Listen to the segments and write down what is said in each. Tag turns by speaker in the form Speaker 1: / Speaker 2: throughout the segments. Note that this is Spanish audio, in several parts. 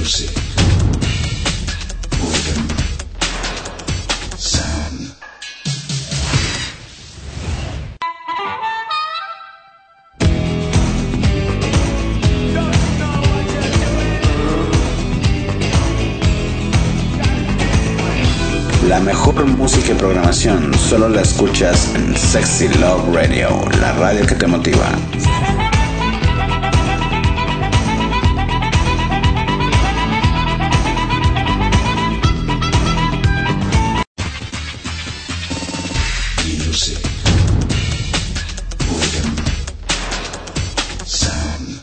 Speaker 1: Music, rhythm, sound. La mejor música y programación solo la escuchas en Sexy Love Radio, la radio que te motiva. Music, rhythm, sound.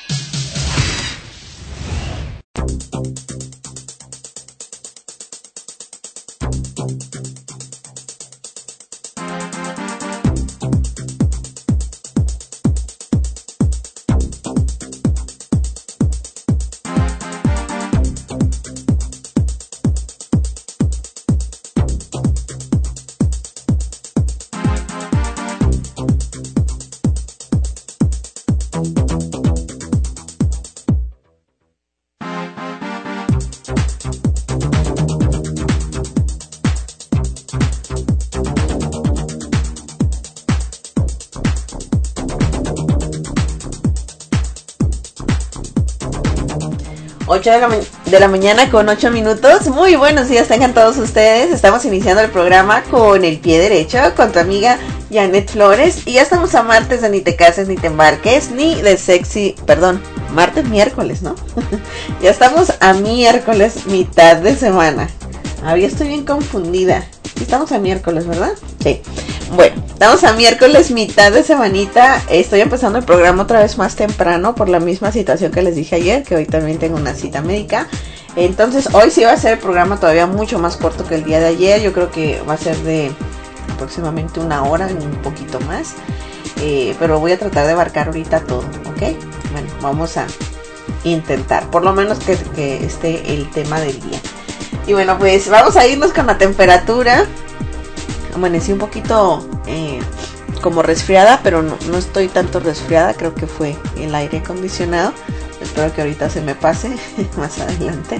Speaker 2: De la mañana con 8 minutos. Muy buenos días tengan todos ustedes. Estamos iniciando el programa con el pie derecho, con tu amiga Janet Flores. Y ya estamos a martes de Ni te cases ni te embarques, ni de sexy, miércoles, ¿no? Ya estamos a miércoles, mitad de semana. Ahora estoy bien confundida. Estamos a miércoles, ¿verdad? Sí. Bueno, estamos a miércoles, mitad de semanita. Estoy empezando el programa otra vez más temprano por la misma situación que les dije ayer, que hoy también tengo una cita médica. Entonces hoy sí va a ser el programa todavía mucho más corto que el día de ayer. Yo creo que va a ser de aproximadamente una hora, un poquito más. Pero voy a tratar de abarcar ahorita todo, ¿ok? Bueno, vamos a intentar, por lo menos que esté el tema del día. Y bueno, pues vamos a irnos con la temperatura. Amanecí un poquito como resfriada, pero no estoy tanto resfriada. Creo que fue el aire acondicionado. Espero que ahorita se me pase más adelante.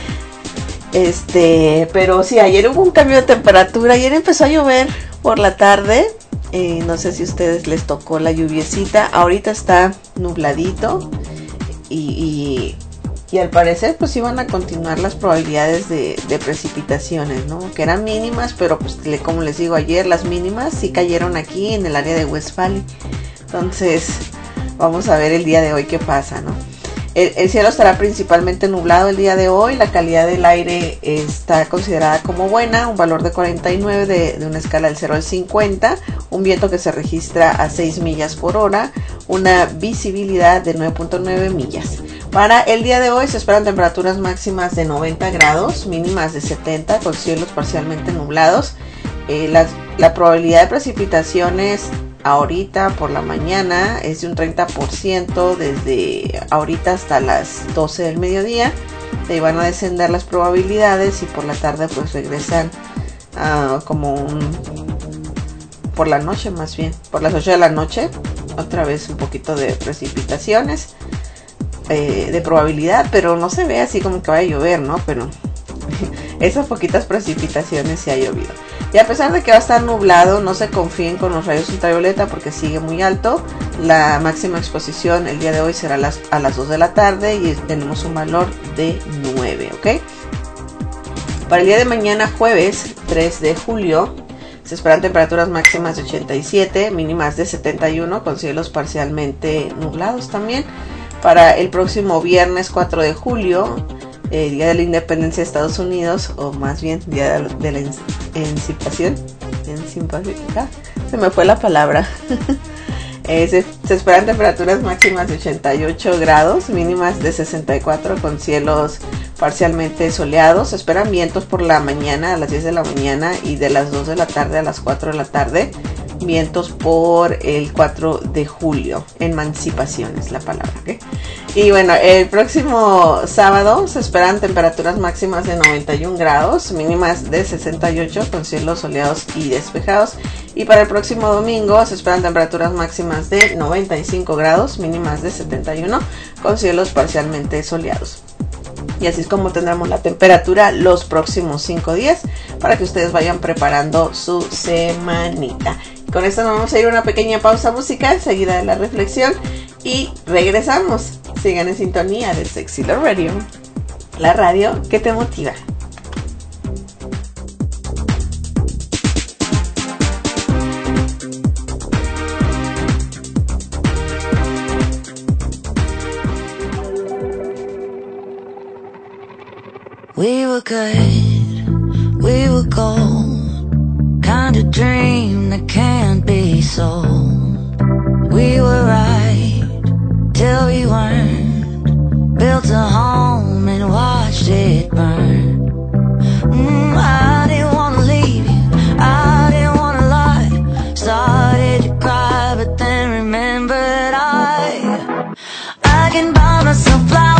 Speaker 2: Pero sí, ayer hubo un cambio de temperatura. Ayer empezó a llover por la tarde. No sé si a ustedes les tocó la lluviecita. Ahorita está nubladito. Y al parecer pues iban a continuar las probabilidades de precipitaciones, ¿no? Que eran mínimas, pero pues como les digo ayer, las mínimas sí cayeron aquí en el área de Westfalia. Entonces vamos a ver el día de hoy qué pasa, ¿no? El cielo estará principalmente nublado el día de hoy. La calidad del aire está considerada como buena, un valor de 49 de una escala del 0 al 50, un viento que se registra a 6 millas por hora, una visibilidad de 9.9 millas. Para el día de hoy se esperan temperaturas máximas de 90 grados, mínimas de 70, con cielos parcialmente nublados. La probabilidad de precipitaciones ahorita por la mañana es de un 30% desde ahorita hasta las 12 del mediodía. De ahí van a descender las probabilidades y por la tarde pues regresan por la noche, más bien por las 8 de la noche, otra vez un poquito de precipitaciones de probabilidad, pero no se ve así como que vaya a llover, ¿no? Pero esas poquitas precipitaciones sí ha llovido. Y a pesar de que va a estar nublado, no se confíen con los rayos ultravioleta porque sigue muy alto. La máxima exposición el día de hoy será a las 2 de la tarde y tenemos un valor de 9, ¿ok? Para el día de mañana, jueves 3 de julio, se esperan temperaturas máximas de 87, mínimas de 71, con cielos parcialmente nublados también. Para el próximo viernes 4 de julio, Día de la Independencia de Estados Unidos, o más bien Día de la Emancipación. Se me fue la palabra. Se esperan temperaturas máximas de 88 grados, mínimas de 64, con cielos parcialmente soleados. Se esperan vientos por la mañana a las 10 de la mañana y de las 2 de la tarde a las 4 de la tarde. Vientos por el 4 de julio. Emancipación es la palabra, ¿ok? Y bueno, el próximo sábado se esperan temperaturas máximas de 91 grados, mínimas de 68, con cielos soleados y despejados. Y para el próximo domingo se esperan temperaturas máximas de 95 grados, mínimas de 71, con cielos parcialmente soleados. Y así es como tendremos la temperatura los próximos 5 días para que ustedes vayan preparando su semanita. Con esto nos vamos a ir a una pequeña pausa musical seguida de la reflexión y regresamos. Sigan en sintonía de Sexy Love Radio, la radio que te motiva.
Speaker 3: We were good, we were gold, kind of dream that can't be sold. We were right till we weren't, built a home and watched it burn. I didn't wanna leave you, I didn't wanna lie, started to cry but then remembered I can buy myself flowers,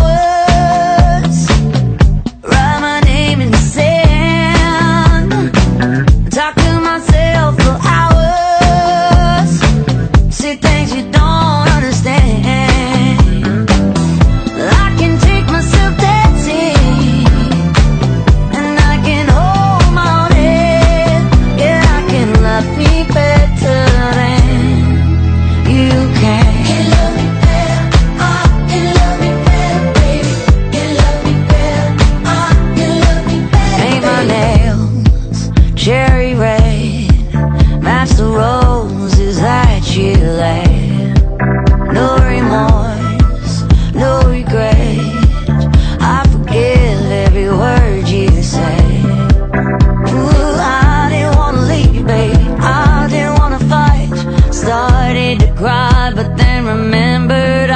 Speaker 3: talk to myself for hours, see things you don't understand. I can take myself dancing, and I can hold my own head. Yeah, I can love me better than you can. Can love me better, I can love me better, baby. Can love me better, I can love me better. Paint my nails cherry red, match the roses that you laid. No remorse, no regret, I forgive every word you say. Ooh, I didn't wanna leave, baby, I didn't wanna fight. Started to cry, but then remembered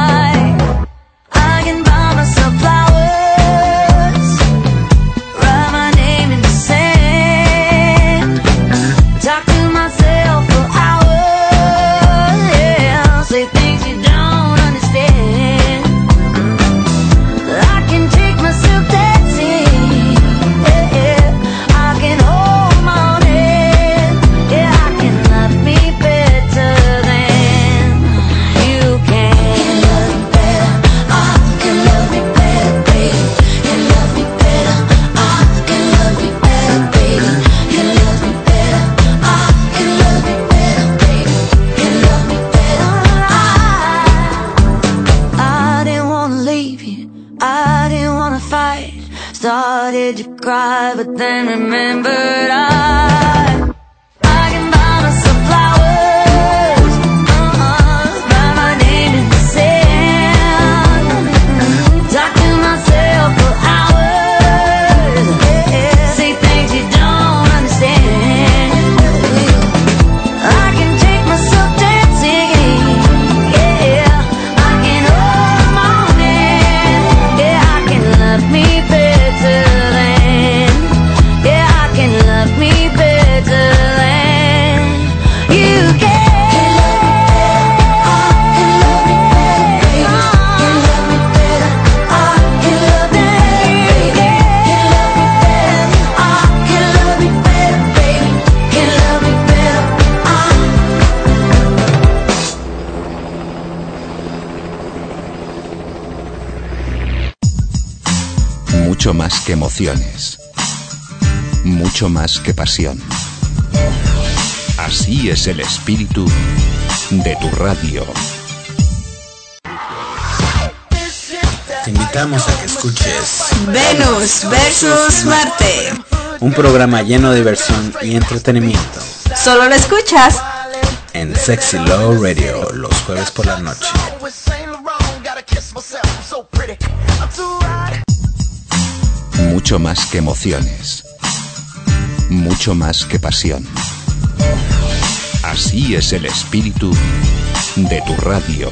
Speaker 3: I can buy myself flowers, write my name in the sand, talk to myself for hours, yeah, say things you don't understand. I can take myself dancing, yeah, I can hold my own head, yeah, I can love me better than you can. Can love me better, I can love me better, baby. Can love me better, I can love me better, baby. Can love me better, I can love me better, baby. Can love me better, I didn't wanna leave you, I didn't wanna fight. Started to cry, but then remembered I can buy myself flowers, write my name in the sand, talk to myself for hours, yeah, say things you don't understand. I can take myself dancing, yeah, I can hold my own hand, yeah, I can love me better than, yeah, I can love me better than you can.
Speaker 1: Mucho más que emociones, mucho más que pasión. Así es el espíritu de tu radio. Te invitamos a que escuches
Speaker 2: Venus versus Marte.
Speaker 1: un programa lleno de diversión y entretenimiento
Speaker 2: Solo lo escuchas
Speaker 1: en Sexy Love Radio los jueves por la noche. Mucho más que emociones, mucho más que pasión. Así es el espíritu de tu radio.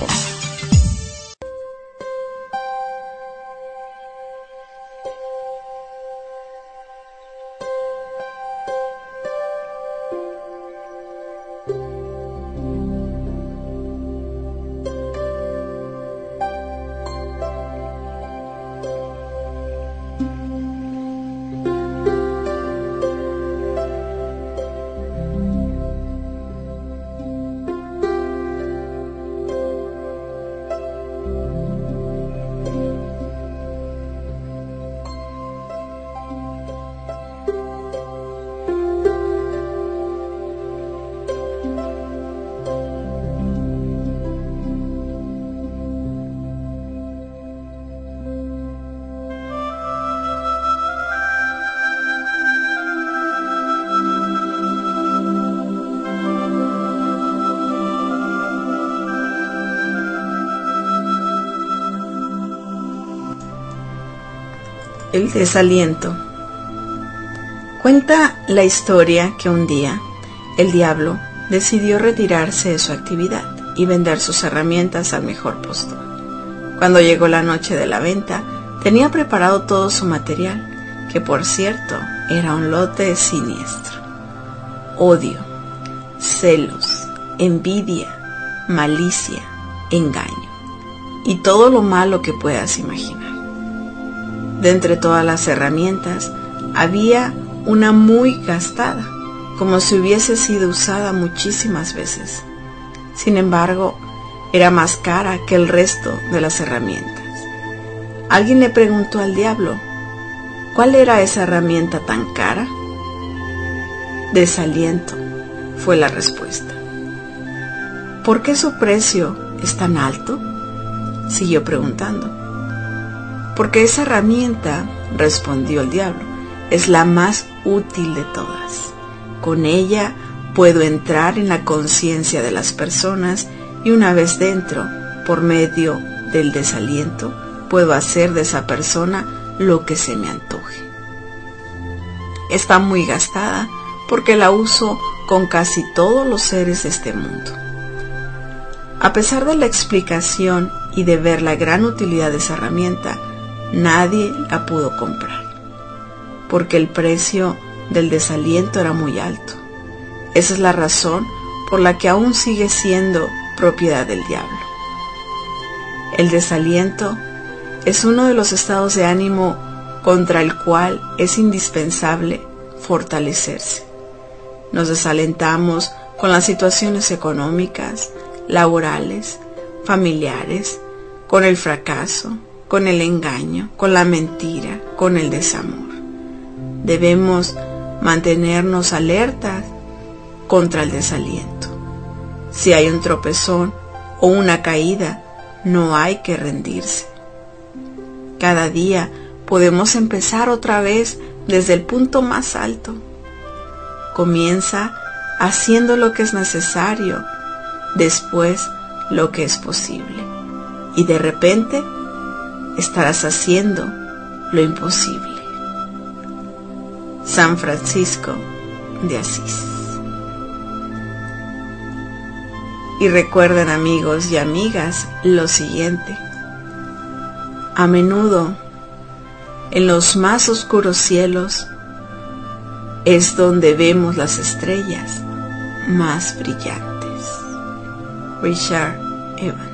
Speaker 2: El desaliento. Cuenta la historia que un día el diablo decidió retirarse de su actividad y vender sus herramientas al mejor postor. Cuando llegó la noche de la venta, tenía preparado todo su material, que por cierto era un lote siniestro. Odio, celos, envidia, malicia, engaño y todo lo malo que puedas imaginar. De entre todas las herramientas, había una muy gastada, como si hubiese sido usada muchísimas veces. Sin embargo, era más cara que el resto de las herramientas. Alguien le preguntó al diablo, ¿cuál era esa herramienta tan cara? Desaliento, fue la respuesta. ¿Por qué su precio es tan alto?, siguió preguntando. Porque esa herramienta, respondió el diablo, es la más útil de todas. Con ella puedo entrar en la conciencia de las personas y una vez dentro, por medio del desaliento, puedo hacer de esa persona lo que se me antoje. Está muy gastada porque la uso con casi todos los seres de este mundo. A pesar de la explicación y de ver la gran utilidad de esa herramienta, nadie la pudo comprar, porque el precio del desaliento era muy alto. Esa es la razón por la que aún sigue siendo propiedad del diablo. El desaliento es uno de los estados de ánimo contra el cual es indispensable fortalecerse. Nos desalentamos con las situaciones económicas, laborales, familiares, con el fracaso, con el engaño, con la mentira, con el desamor. Debemos mantenernos alertas contra el desaliento. Si hay un tropezón o una caída, no hay que rendirse. Cada día podemos empezar otra vez desde el punto más alto. Comienza haciendo lo que es necesario, después lo que es posible, y de repente estarás haciendo lo imposible. San Francisco de Asís. Y recuerden, amigos y amigas, lo siguiente: a menudo en los más oscuros cielos es donde vemos las estrellas más brillantes. Richard Evans.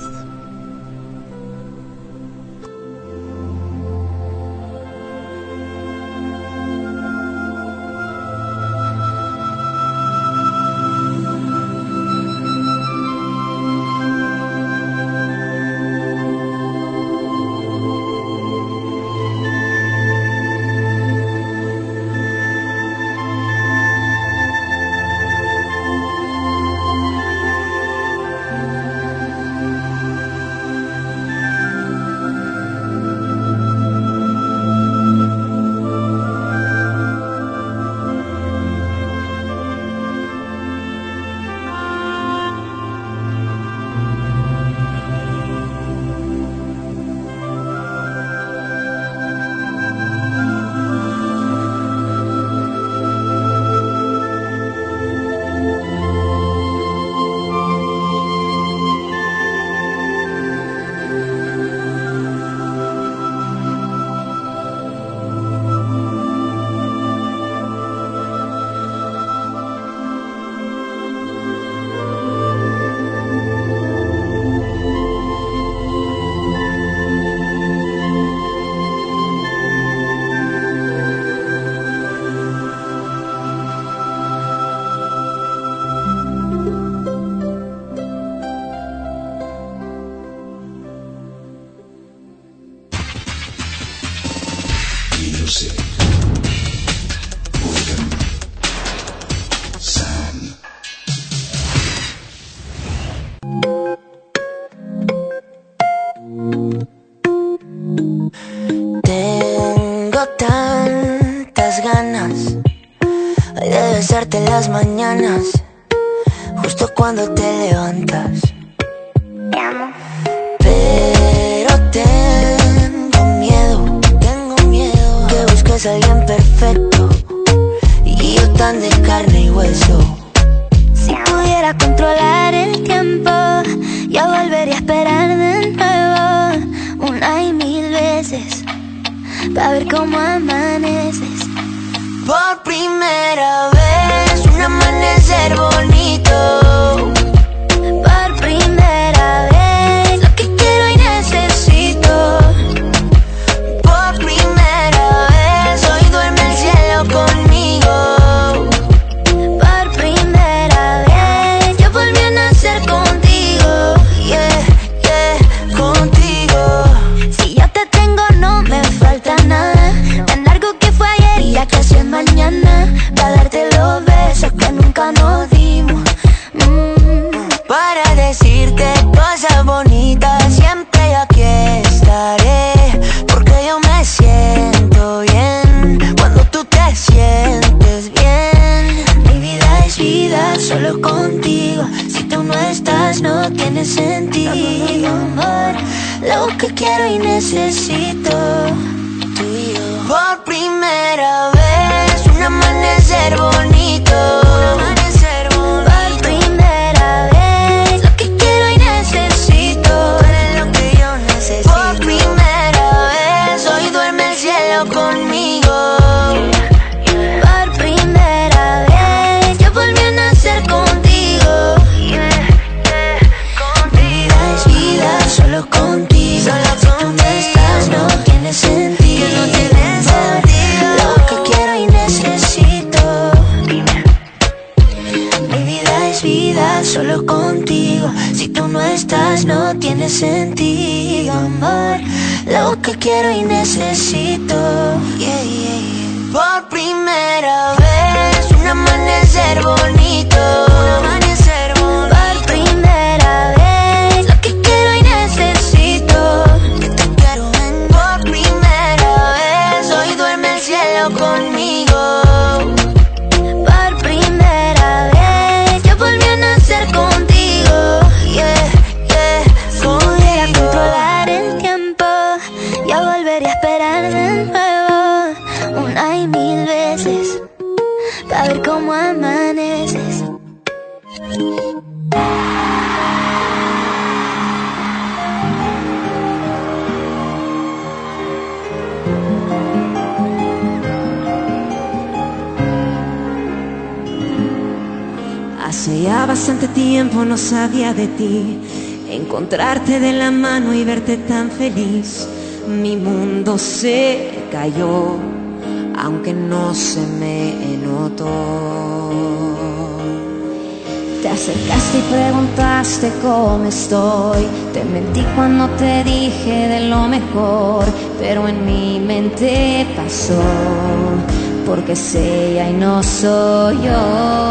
Speaker 3: besarte las mañanas, justo cuando te levantas. Te amo. Pero tengo miedo pa' ver cómo amaneces.
Speaker 4: Por primera vez, un amanecer bonito.
Speaker 3: Por primera vez, lo que quiero y necesito.
Speaker 4: Por primera vez, hoy duerme el cielo conmigo.
Speaker 3: Por primera vez, yo volví a nacer contigo.
Speaker 4: Yeah, yeah, contigo.
Speaker 3: Si yo te tengo no me falta nada. Tan largo que fue ayer y ya casi es mañana. Pa' darte los besos que nunca nos dimos.
Speaker 4: Para decirte cosas bonitas, siempre aquí estaré. Porque yo me siento bien cuando tú te sientes bien.
Speaker 3: Mi vida es vida solo contigo. Si tú no estás no tiene sentido, amor. Lo que quiero y necesito. Tú y yo.
Speaker 4: Por primera vez, un amanecer bonito.
Speaker 3: Por primera vez, lo que quiero y necesito.
Speaker 4: Tú eres lo que yo necesito. Por primera vez, hoy duerme el cielo conmigo.
Speaker 3: Por primera vez, yo volví a nacer contigo. Mi vida es vida solo contigo.
Speaker 4: Solo
Speaker 3: Si tú no estás no tiene sentido.
Speaker 4: Que no tiene sentido.
Speaker 3: Lo que quiero y necesito. Mi vida es vida solo contigo. Si tú no estás no tiene sentido, amor. Lo que quiero y necesito. Yeah, yeah, yeah.
Speaker 4: Por primera vez, un amanecer bonito.
Speaker 3: Por primera vez, lo que quiero y necesito.
Speaker 4: Que te quiero en. Por primera vez, hoy duerme el cielo conmigo.
Speaker 3: Por primera vez, yo volví a nacer contigo.
Speaker 4: Yeah, yeah,
Speaker 3: Pudiera
Speaker 4: contigo.
Speaker 3: controlar el tiempo, yo volvería a esperar de nuevo, una y mil veces, pa' ver cómo amaneces.
Speaker 5: Hace ya bastante tiempo no sabía de ti, encontrarte de la mano y verte tan feliz. Mi mundo se cayó, aunque no se me notó.
Speaker 6: Te acercaste y preguntaste cómo estoy. Te mentí cuando te dije de lo mejor, pero en mi mente pasó, porque es ella y no soy yo.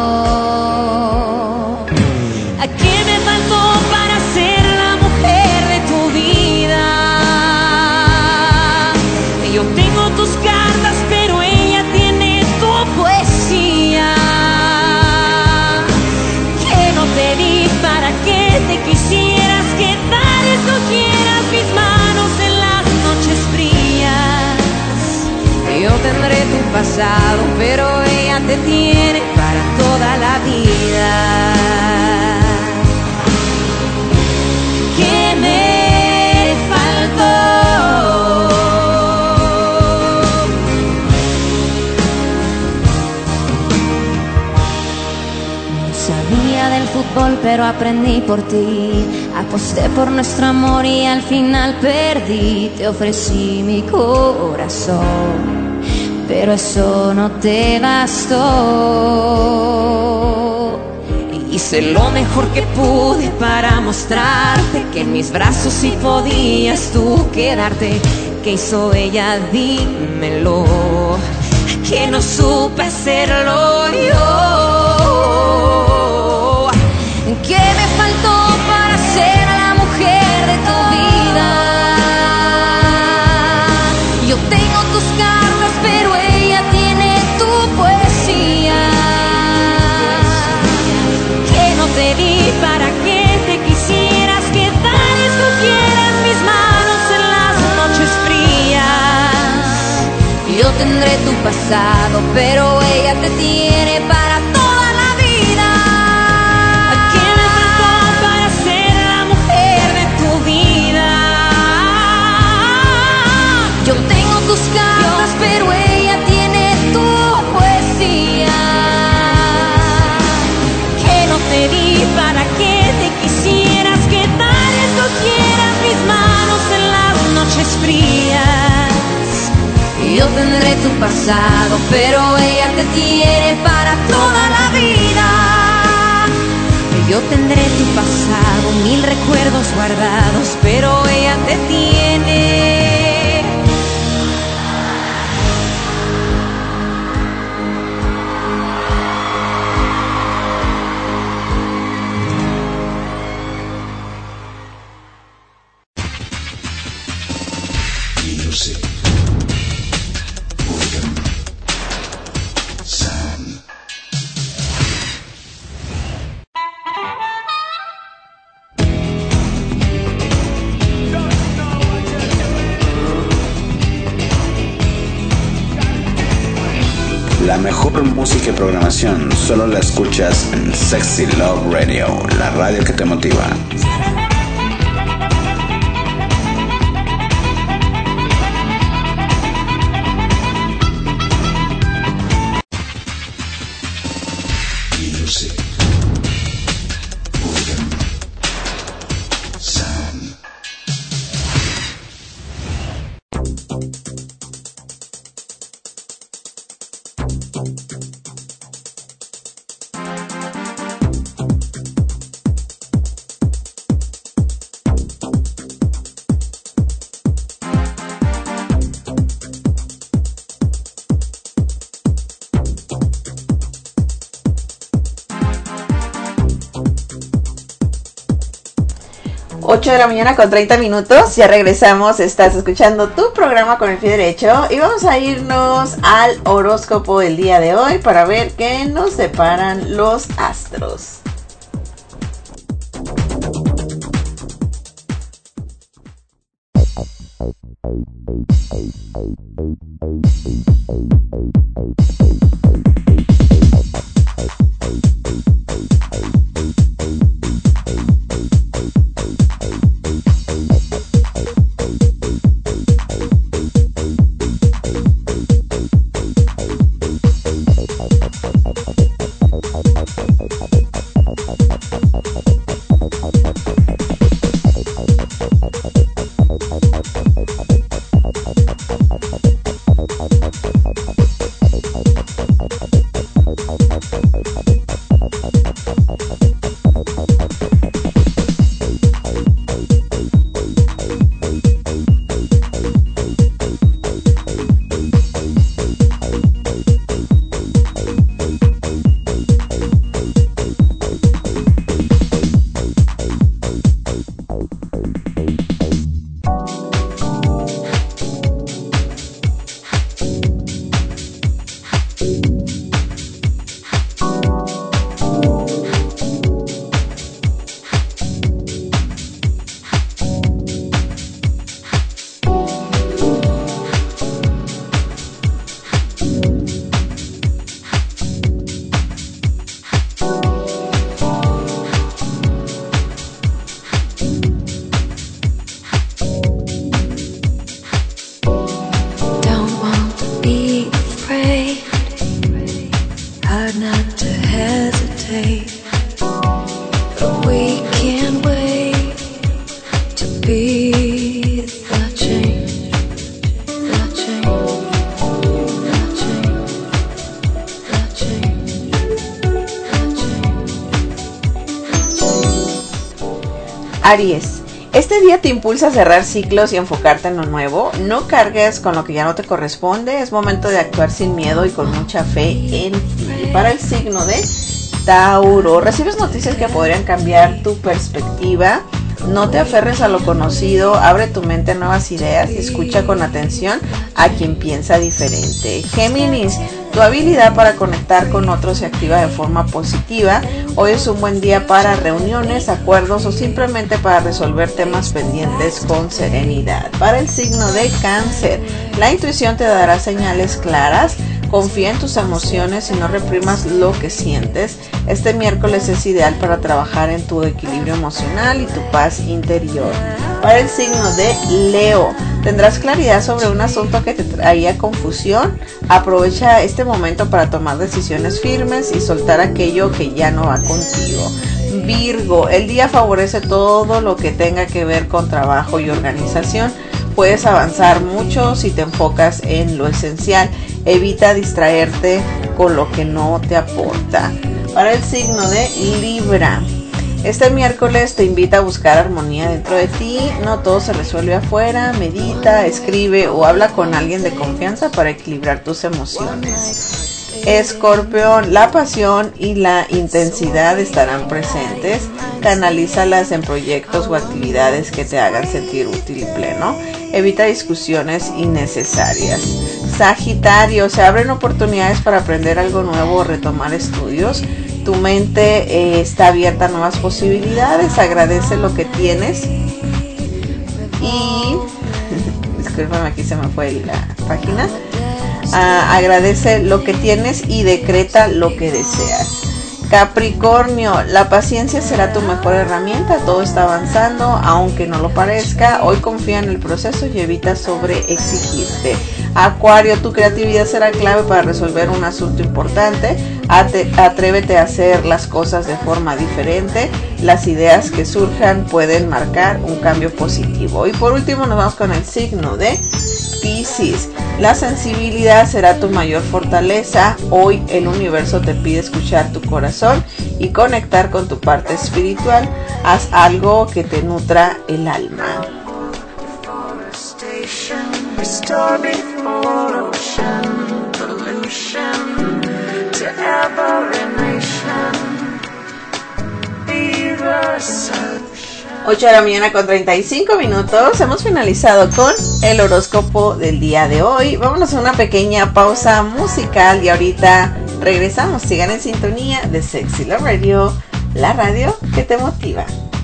Speaker 5: ¿A quién me faltó para ser la mujer de tu vida? Yo tengo tus cartas, pero ella tiene tu poesía. Que no te di para que te quisieras quedar y escogieras mis manos en las noches frías. Yo tendré tu pasado, pero ella te tiene para toda la vida. ¿Qué me faltó?
Speaker 6: No sabía del fútbol, pero aprendí por ti. Aposté por nuestro amor y al final perdí. Te ofrecí mi corazón, pero eso no te bastó.
Speaker 5: Hice lo mejor que pude para mostrarte que en mis brazos sí podías tú quedarte. ¿Qué hizo ella? Dímelo. Que no supe hacerlo yo.
Speaker 6: ¿Qué me faltó para ser la mujer de tu vida? Yo tengo tus cartas, pero ella tiene tu poesía.
Speaker 5: Que no te di para que te quisieras quedar y escogieras mis manos en las noches frías.
Speaker 6: Yo tendré tu pasado, pero ella te tiene para toda la vida.
Speaker 5: ¿A quién me faltó para ser la mujer de tu vida?
Speaker 6: Yo tengo tus cartas,
Speaker 5: pasado, pero ella te tiene para toda la vida. Yo tendré tu pasado, 1000 recuerdos guardados, pero ella te tiene.
Speaker 1: La mejor música y programación solo la escuchas en Sexy Love Radio, la radio que te motiva. Music.
Speaker 2: 8 de la mañana con 30 minutos, ya regresamos, estás escuchando tu programa Con el Pie Derecho y vamos a irnos al horóscopo del día de hoy para ver qué nos deparan los astros. Aries, este día te impulsa a cerrar ciclos y enfocarte en lo nuevo. No cargues con lo que ya no te corresponde. Es momento de actuar sin miedo y con mucha fe en ti. Para el signo de Tauro, recibes noticias que podrían cambiar tu perspectiva. No te aferres a lo conocido, abre tu mente a nuevas ideas y escucha con atención a quien piensa diferente. Géminis, tu habilidad para conectar con otros se activa de forma positiva. Hoy es un buen día para reuniones, acuerdos o simplemente para resolver temas pendientes con serenidad. Para el signo de Cáncer, la intuición te dará señales claras. Confía en tus emociones y no reprimas lo que sientes. Este miércoles es ideal para trabajar en tu equilibrio emocional y tu paz interior. Para el signo de Leo, tendrás claridad sobre un asunto que te traía confusión. Aprovecha este momento para tomar decisiones firmes y soltar aquello que ya no va contigo. Virgo, el día favorece todo lo que tenga que ver con trabajo y organización. Puedes avanzar mucho si te enfocas en lo esencial. Evita distraerte con lo que no te aporta. Para el signo de Libra, este miércoles te invita a buscar armonía dentro de ti. No todo se resuelve afuera. Medita, escribe o habla con alguien de confianza para equilibrar tus emociones. Escorpión, la pasión y la intensidad estarán presentes. Canalízalas en proyectos o actividades que te hagan sentir útil y pleno. Evita discusiones innecesarias. Sagitario, se abren oportunidades para aprender algo nuevo o retomar estudios. Tu mente está abierta a nuevas posibilidades. Agradece lo que tienes. Y discúlpame, aquí se me fue la página. Agradece lo que tienes y decreta lo que deseas. Capricornio, la paciencia será tu mejor herramienta. Todo está avanzando, aunque no lo parezca. Hoy confía en el proceso y evita sobreexigirte. Acuario, tu creatividad será clave para resolver un asunto importante. Atrévete a hacer las cosas de forma diferente. Las ideas que surjan pueden marcar un cambio positivo. Y por último nos vamos con el signo de Piscis. La sensibilidad será tu mayor fortaleza. Hoy el universo te pide escuchar tu corazón y conectar con tu parte espiritual. Haz algo que te nutra el alma. Ocho de la mañana con 35 minutos. Hemos finalizado con el horóscopo del día de hoy. Vámonos a una pequeña pausa musical y ahorita regresamos. Sigan en sintonía de Sexy Love Radio, la radio que te motiva.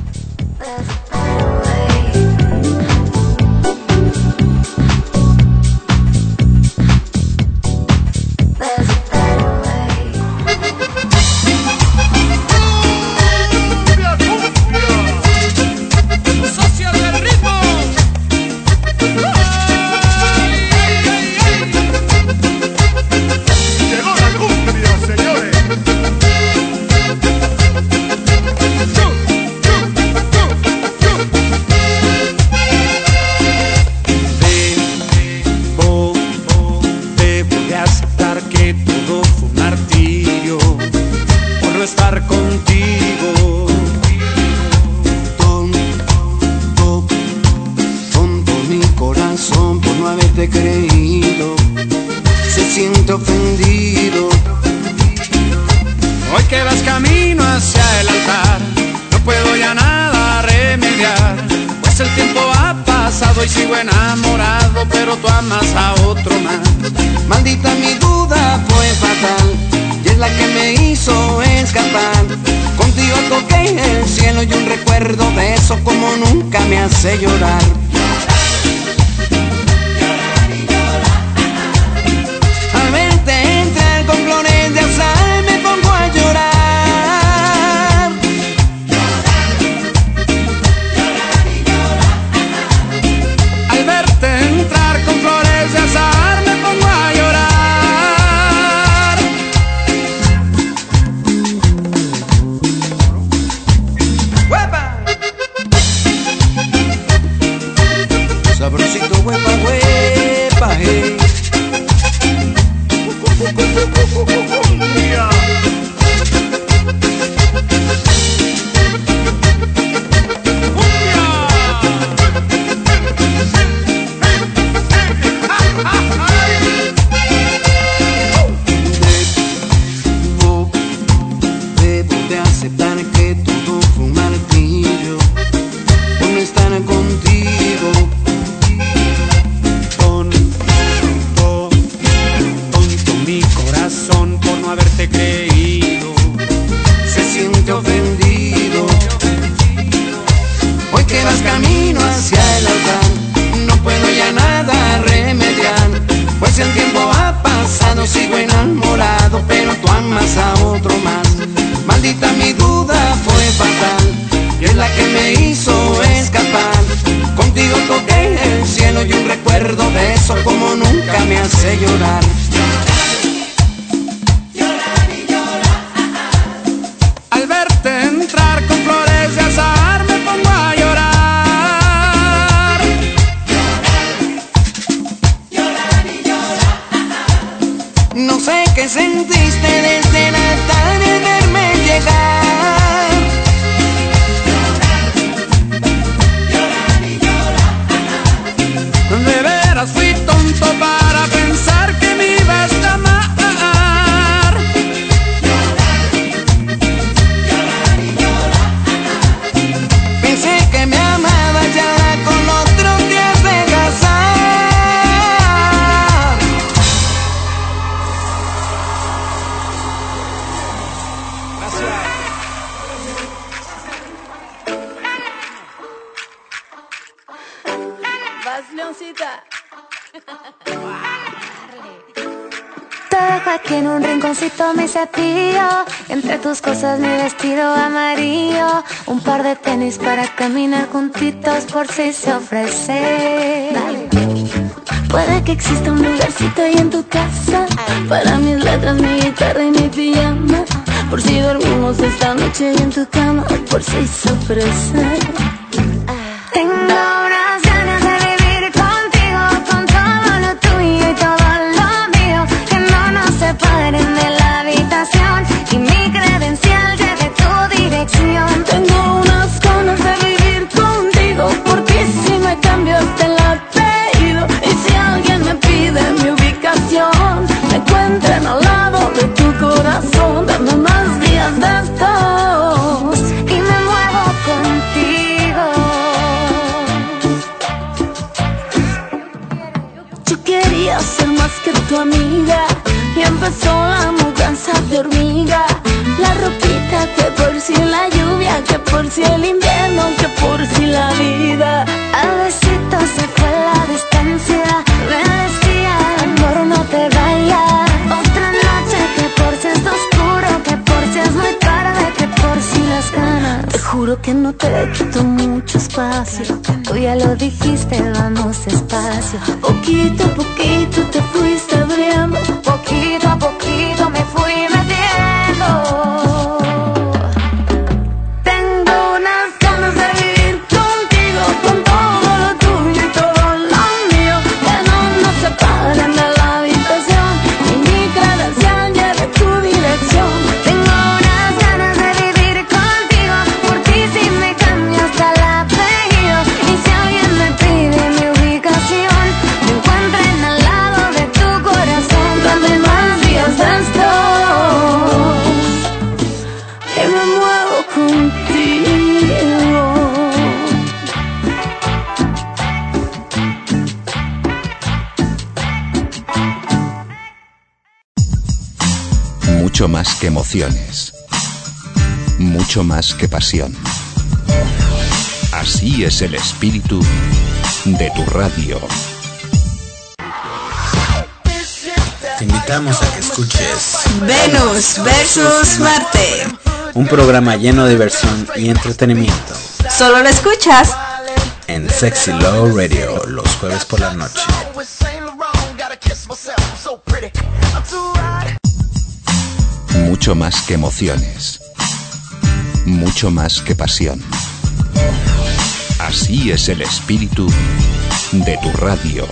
Speaker 7: Hace llorar. Al verte entrar con flores de azahar me pongo a llorar. Al verte entrar con flores de azahar me pongo a llorar. ¡Huepa! Sabrosito, huepa, huepa, hey. Debo de aceptar que todo fue un martirio por no estar contigo. Por no haberte creído, se siente ofendido. Hoy que vas camino hacia el altar, no puedo ya nada remediar, pues el tiempo ha pasado, sigo enamorado, pero tú amas a otro más. Maldita mi duda fue fatal, y es la que me hizo escapar. Contigo toqué el cielo y un recuerdo de eso como nunca me hace llorar. Entrar con flores de azahar me pongo a llorar. Llorar y llorar. que sentiste desde la tarde al verme llegar. Llorar y llorar. De veras fui tonto para pensar que me ibas a amar. Llorar y llorar. Pensé que me amabas y ahora con otro te has de casar.
Speaker 5: Vas, Leoncita.
Speaker 6: Te dejo aquí en un rinconcito mi cepillo, entre tus cosas mi vestido amarillo, un par de tenis para caminar juntitos por si se ofrece. Dale. Puede que exista un lugarcito ahí en tu casa para mis letras, mi guitarra y mi pijama, por si dormimos esta noche ahí en tu cama, por si se ofrece. Tengo unas ganas de vivir contigo, con todo lo tuyo y todo lo mío, que no nos separen de la habitación y mi credencial lleve tu dirección.
Speaker 5: Tengo unas ganas de vivir contigo, por ti si me cambiaste el apellido, y si alguien me pide mi ubicación, me encuentren al lado de tu corazón. Dame más días de estos
Speaker 6: Y me muevo contigo.
Speaker 5: Yo quería ser más que tu amiga y empezó la mudanza de hormiga. La ropita que por si la lluvia, que por si el invierno, que por si la vida.
Speaker 6: Al besito se fue la distancia, me decía, amor, no te vayas. Otra noche que por si es oscuro, que por si es muy tarde, que por si las ganas.
Speaker 5: Te juro que no te quito mucho espacio,
Speaker 6: Tú ya lo dijiste, vamos despacio.
Speaker 5: poquito a poquito te fuiste abriendo,
Speaker 6: Poquito a poquito me fui metiendo.
Speaker 5: tengo unas ganas de vivir contigo, con todo lo tuyo y todo lo mío, que no nos separen de la habitación y mi credencial lleve tu dirección.
Speaker 6: Tengo unas ganas de vivir contigo, por ti si me cambias el apellido, y si alguien me pide mi ubicación, me encuentren al lado de tu corazón.
Speaker 5: Dame más días de estos que me muevo contigo.
Speaker 8: Mucho más que emociones, mucho más que pasión. Así es el espíritu de tu radio.
Speaker 1: Te invitamos a que escuches
Speaker 2: Venus versus Marte.
Speaker 1: un programa lleno de diversión y entretenimiento
Speaker 2: Solo lo escuchas
Speaker 1: en Sexy Love Radio los jueves por la noche.
Speaker 8: Mucho más que emociones, mucho más que pasión. Así es el espíritu de tu radio.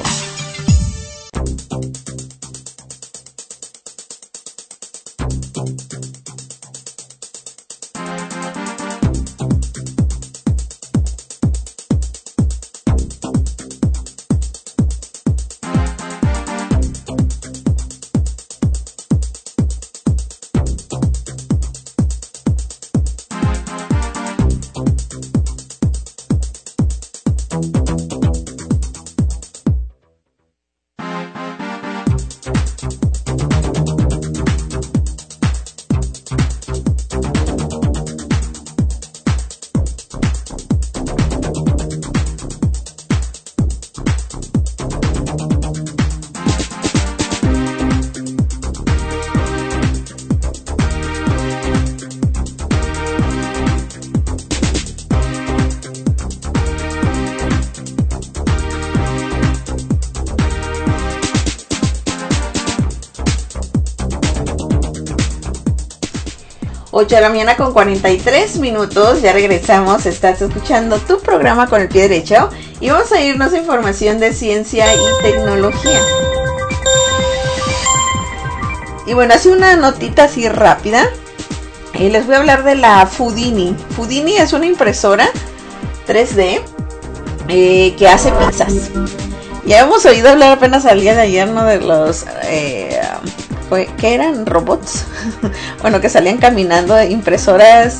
Speaker 2: Ocho de la mañana con 43 minutos, ya regresamos, estás escuchando tu programa con el pie derecho y vamos a irnos a información de ciencia y tecnología. Y bueno, así una notita así rápida. Les voy a hablar de la Foodini. Foodini es una impresora 3D que hace pizzas. Ya hemos oído hablar apenas al día de ayer, ¿no? De los... ¿qué eran? ¿Robots? Bueno, que salían caminando, impresiones,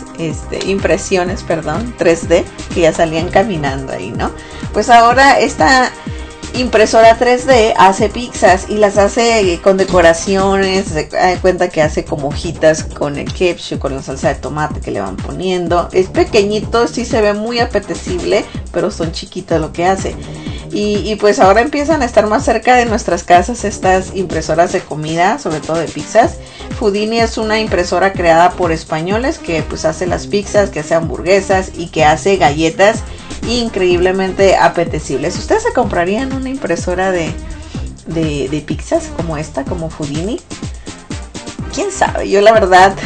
Speaker 2: 3D, que ya salían caminando ahí, ¿no? Pues ahora esta impresora 3D hace pizzas y las hace con decoraciones. Se da cuenta que hace como hojitas con el ketchup, con la salsa de tomate que le van poniendo. Es pequeñito, sí se ve muy apetecible, pero son chiquitas lo que hace. Y pues ahora empiezan a estar más cerca de nuestras casas estas impresoras de comida, sobre todo de pizzas. Foodini es una impresora creada por españoles que pues hace las pizzas, que hace hamburguesas y que hace galletas increíblemente apetecibles. ¿Ustedes se comprarían una impresora de pizzas como esta, como Foodini? ¿Quién sabe? Yo la verdad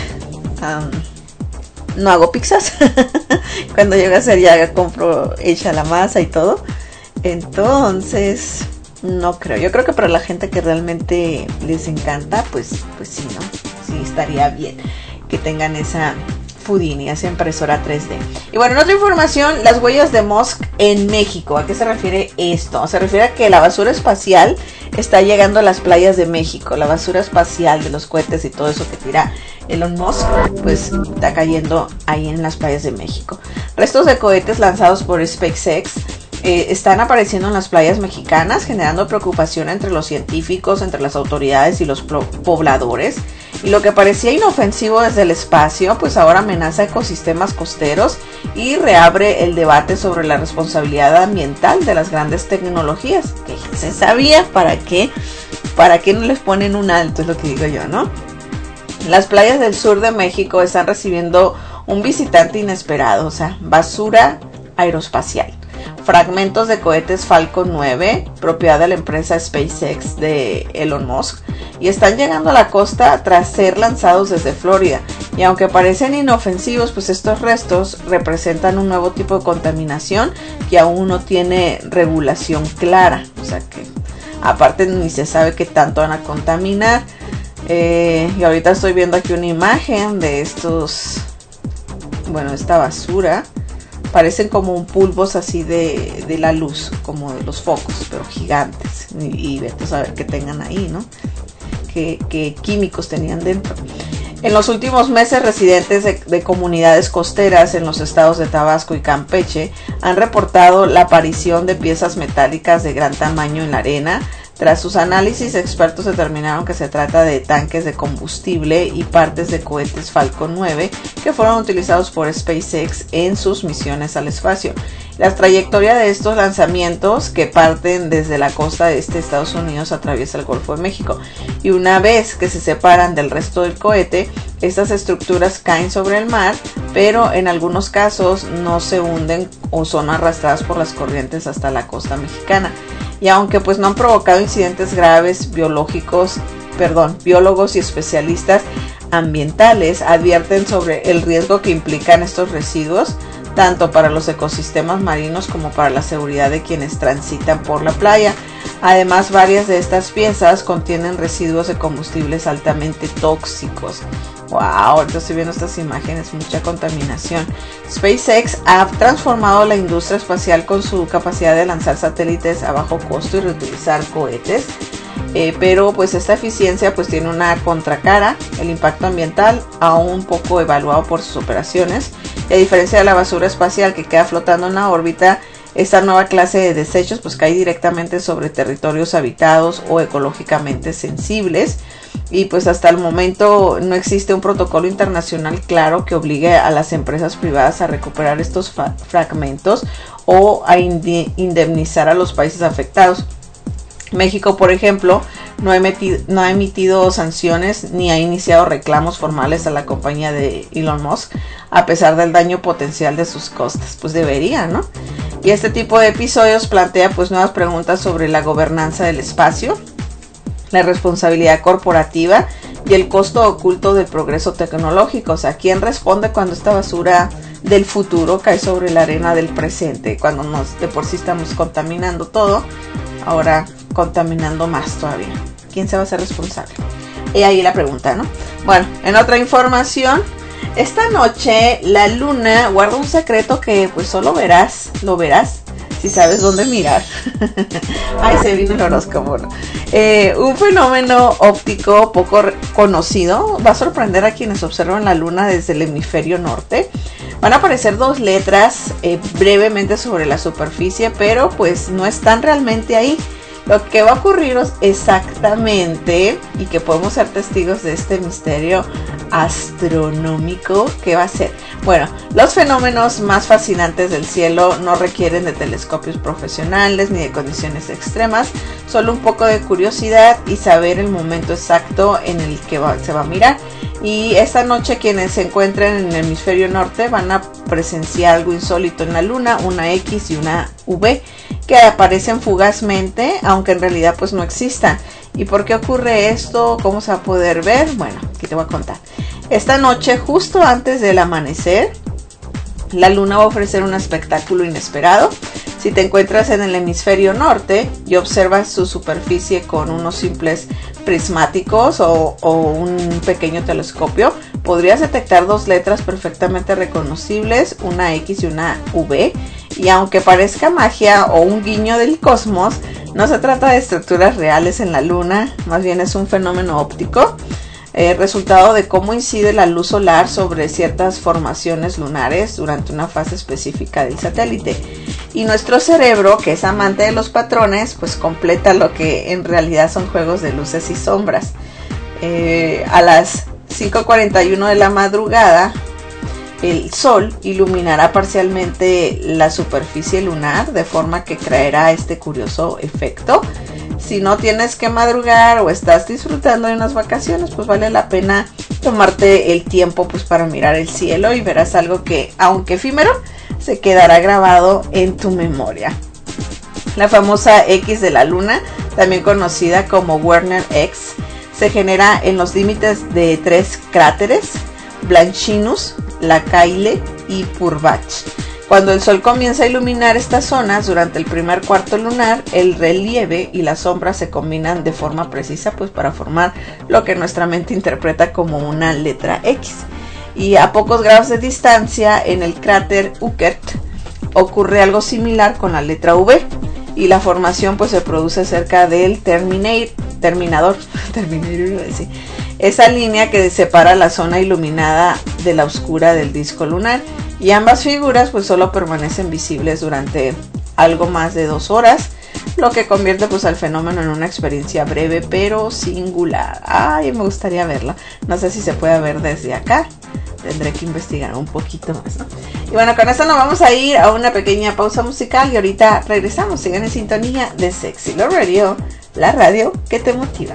Speaker 2: no hago pizzas. Cuando llego a hacer ya compro hecha la masa y todo. Entonces, no creo. Yo creo que para la gente que realmente les encanta, pues sí, ¿no? Sí, estaría bien que tengan esa Foodini, esa impresora 3D. Y bueno, en otra información, las huellas de Musk en México. ¿A qué se refiere esto? Se refiere a que la basura espacial está llegando a las playas de México. La basura espacial de los cohetes y todo eso que tira Elon Musk, pues está cayendo ahí en las playas de México. Restos de cohetes lanzados por SpaceX están apareciendo en las playas mexicanas, generando preocupación entre los científicos, entre las autoridades y los pobladores. Y lo que parecía inofensivo desde el espacio, pues ahora amenaza ecosistemas costeros y reabre el debate sobre la responsabilidad ambiental de las grandes tecnologías. Que ya se sabía, ¿para qué no les ponen un alto? Es lo que digo yo, ¿no? Las playas del sur de México están recibiendo un visitante inesperado, o sea, basura aeroespacial. Fragmentos de cohetes Falcon 9, propiedad de la empresa SpaceX de Elon Musk, y están llegando a la costa tras ser lanzados desde Florida. Y aunque parecen inofensivos, pues estos restos representan un nuevo tipo de contaminación que aún no tiene regulación clara. O sea que aparte ni se sabe qué tanto van a contaminar. Y ahorita estoy viendo aquí una imagen de estos, bueno, esta basura. Parecen como pulvos así de la luz, como de los focos, pero gigantes. Y vete a saber qué tengan ahí, ¿no? Qué químicos tenían dentro. En los últimos meses, residentes de comunidades costeras en los estados de Tabasco y Campeche han reportado la aparición de piezas metálicas de gran tamaño en la arena. Tras sus análisis, expertos determinaron que se trata de tanques de combustible y partes de cohetes Falcon 9 que fueron utilizados por SpaceX en sus misiones al espacio. La trayectoria de estos lanzamientos, que parten desde la costa de Estados Unidos, atraviesa el Golfo de México. Y una vez que se separan del resto del cohete, estas estructuras caen sobre el mar, pero en algunos casos no se hunden o son arrastradas por las corrientes hasta la costa mexicana. Y aunque pues no han provocado incidentes graves, biólogos y especialistas ambientales advierten sobre el riesgo que implican estos residuos, tanto para los ecosistemas marinos como para la seguridad de quienes transitan por la playa. Además, varias de estas piezas contienen residuos de combustibles altamente tóxicos. Wow, ahorita estoy viendo estas imágenes, mucha contaminación. SpaceX ha transformado la industria espacial con su capacidad de lanzar satélites a bajo costo y reutilizar cohetes. Pero pues esta eficiencia pues tiene una contracara, el impacto ambiental aún poco evaluado por sus operaciones. Y a diferencia de la basura espacial que queda flotando en la órbita, esta nueva clase de desechos pues cae directamente sobre territorios habitados o ecológicamente sensibles. Y pues hasta el momento no existe un protocolo internacional claro que obligue a las empresas privadas a recuperar estos fragmentos o a indemnizar a los países afectados. México, por ejemplo, no ha emitido sanciones ni ha iniciado reclamos formales a la compañía de Elon Musk, a pesar del daño potencial de sus costas. Pues debería, ¿no? Y este tipo de episodios plantea pues nuevas preguntas sobre la gobernanza del espacio, la responsabilidad corporativa y el costo oculto del progreso tecnológico. O sea, ¿quién responde cuando esta basura del futuro cae sobre la arena del presente? Cuando de por sí estamos contaminando todo, ahora contaminando más todavía. ¿Quién se va a hacer responsable? Y ahí la pregunta, ¿no? Bueno, en otra información, esta noche la luna guarda un secreto que pues solo lo verás si sabes dónde mirar. Ay, se vino el horóscopo, ¿no? Un fenómeno óptico poco conocido va a sorprender a quienes observan la luna desde el hemisferio norte. Van a aparecer dos letras brevemente sobre la superficie, pero pues no están realmente ahí. Lo que va a ocurrir exactamente, y que podemos ser testigos de este misterio astronómico, ¿qué va a ser? Bueno, los fenómenos más fascinantes del cielo no requieren de telescopios profesionales ni de condiciones extremas, solo un poco de curiosidad y saber el momento exacto en el que se va a mirar. Y esta noche quienes se encuentren en el hemisferio norte van a presenciar algo insólito en la luna, una X y una V, que aparecen fugazmente, aunque en realidad pues no existan. ¿Y por qué ocurre esto? ¿Cómo se va a poder ver? Bueno, aquí te voy a contar. Esta noche, justo antes del amanecer, la luna va a ofrecer un espectáculo inesperado. Si te encuentras en el hemisferio norte y observas su superficie con unos simples prismáticos o un pequeño telescopio, podrías detectar dos letras perfectamente reconocibles, una X y una V. Y aunque parezca magia o un guiño del cosmos, no se trata de estructuras reales en la luna, más bien es un fenómeno óptico, resultado de cómo incide la luz solar sobre ciertas formaciones lunares durante una fase específica del satélite. Y nuestro cerebro, que es amante de los patrones, pues completa lo que en realidad son juegos de luces y sombras. A las 5:41 de la madrugada, el sol iluminará parcialmente la superficie lunar, de forma que creará este curioso efecto. Si no tienes que madrugar o estás disfrutando de unas vacaciones, pues vale la pena tomarte el tiempo pues para mirar el cielo y verás algo que, aunque efímero, se quedará grabado en tu memoria. La famosa X de la luna, también conocida como Werner X, se genera en los límites de tres cráteres, Blanchinus, Lacaille y Purvach. Cuando el sol comienza a iluminar estas zonas durante el primer cuarto lunar, el relieve y la sombra se combinan de forma precisa pues para formar lo que nuestra mente interpreta como una letra X. Y a pocos grados de distancia, en el cráter Oeckert, ocurre algo similar con la letra V, y la formación pues se produce cerca del terminador, esa línea que separa la zona iluminada de la oscura del disco lunar. Y ambas figuras pues solo permanecen visibles durante algo más de 2 horas, lo que convierte pues al fenómeno en una experiencia breve pero singular. Ay, me gustaría verla. No sé si se puede ver desde acá. Tendré que investigar un poquito más, ¿no? Y bueno, con eso nos vamos a ir a una pequeña pausa musical y ahorita regresamos. Sigan en sintonía de Sexy Love Radio, la radio que te motiva.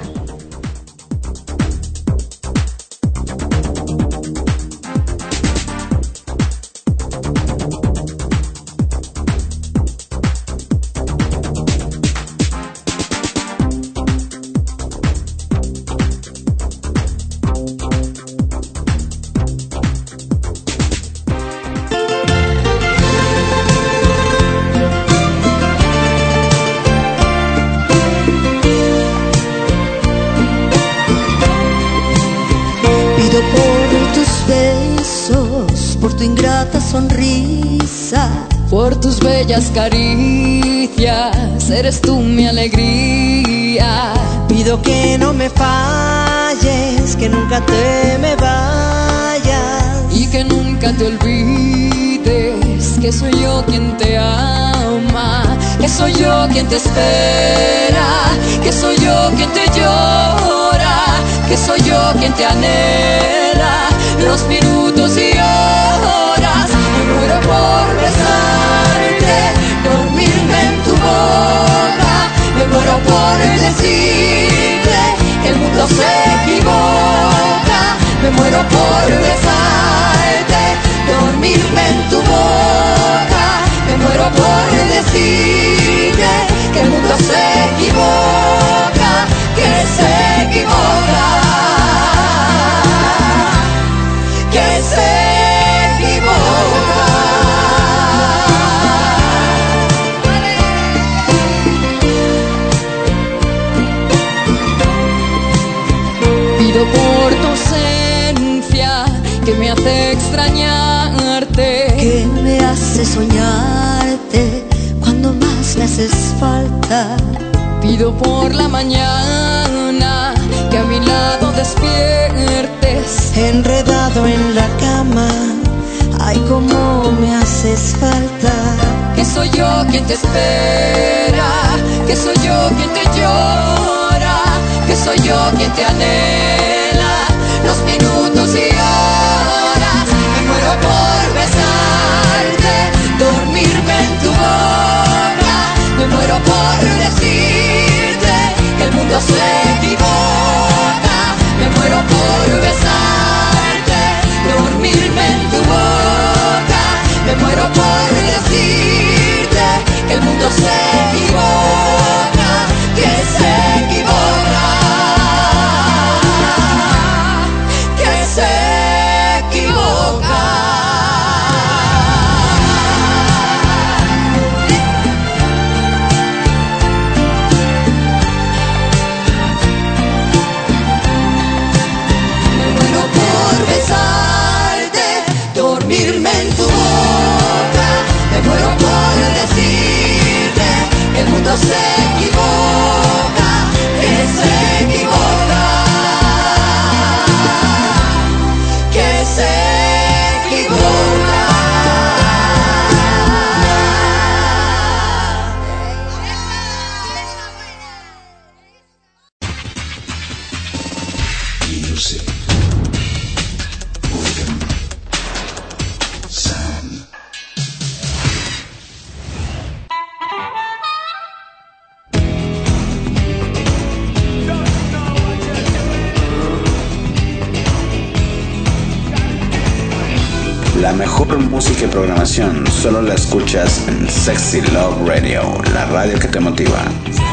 Speaker 9: Sonrisa, por tus bellas caricias, eres tú mi alegría.
Speaker 7: Pido que no me falles, que nunca te me vayas
Speaker 9: y que nunca te olvides que soy yo quien te ama, que soy yo quien te espera, que soy yo quien te llora, que soy yo quien te anhela los minutos y horas. Me muero por besarte, dormirme en tu boca. Me muero por decirte que el mundo se equivoca. Me muero por besarte, dormirme en tu boca. Me muero por decirte que el mundo se equivoca, que se equivoca, que se equivoca. que me hace extrañarte,
Speaker 4: que me hace soñarte cuando más me haces falta.
Speaker 9: pido por la mañana que a mi lado despiertes,
Speaker 4: Enredado en la cama, ay, cómo me haces falta.
Speaker 9: que soy yo quien te espera, que soy yo quien te llora, que soy yo quien te anhela los minutos y horas. Me muero por besarte, dormirme en tu boca, me muero por decirte que el mundo se equivoca. Me muero por besarte, dormirme en tu boca, me muero por decirte que el mundo se equivoca, que se equivoca, que se equivoca. Me muero por besarte, dormirme en tu boca, me muero por decirte que el mundo se equivoca, que se equivoca, que se equivoca.
Speaker 1: Music. Rhythm. Sound. La mejor música y programación solo la escuchas en Sexy Love Radio, la radio que te motiva.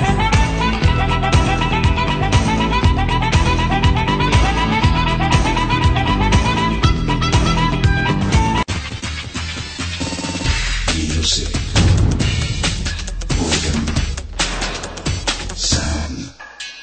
Speaker 1: Music. Rhythm. Sound.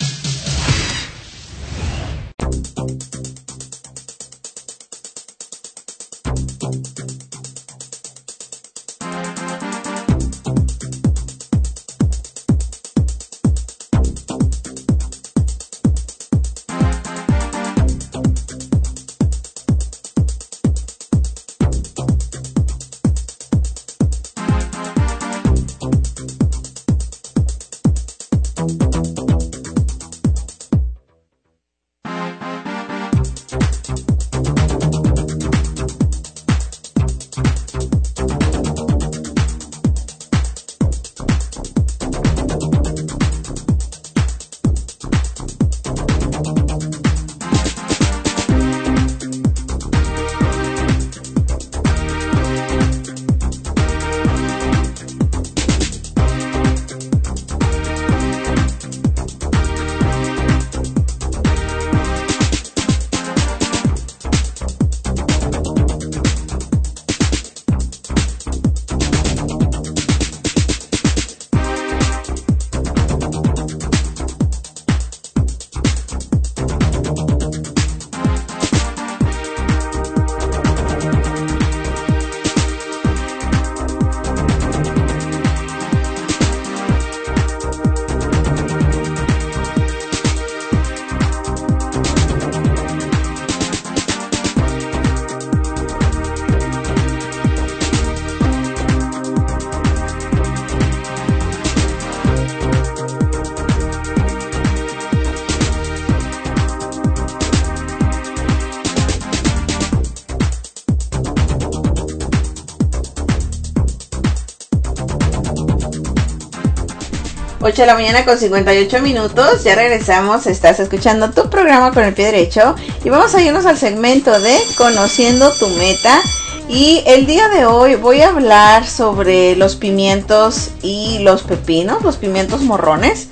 Speaker 2: Ocho de la mañana con 58 minutos, ya regresamos, estás escuchando tu programa con el pie derecho y vamos a irnos al segmento de Conociendo tu Meta. Y el día de hoy voy a hablar sobre los pimientos y los pepinos, los pimientos morrones.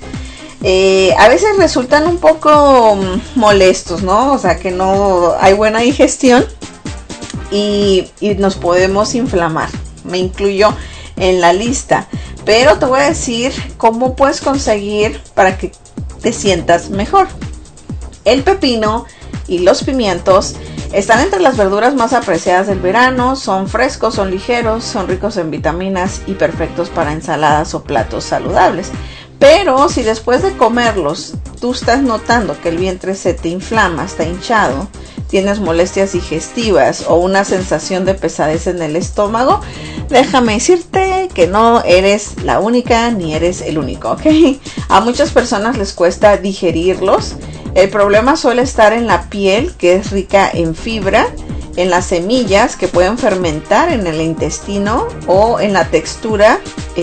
Speaker 2: A veces resultan un poco molestos, ¿no? O sea que no hay buena digestión y nos podemos inflamar. Me incluyo en la lista. Pero te voy a decir cómo puedes conseguir para que te sientas mejor. El pepino y los pimientos Están entre las verduras más apreciadas del verano, son frescos, son ligeros, son ricos en vitaminas y perfectos para ensaladas o platos saludables. Pero si después de comerlos tú estás notando que el vientre se te inflama, está hinchado, tienes molestias digestivas o una sensación de pesadez en el estómago, déjame decirte que no eres la única ni eres el único, ¿ok? A muchas personas les cuesta digerirlos. El problema suele estar en la piel, que es rica en fibra, en las semillas que pueden fermentar en el intestino o en la textura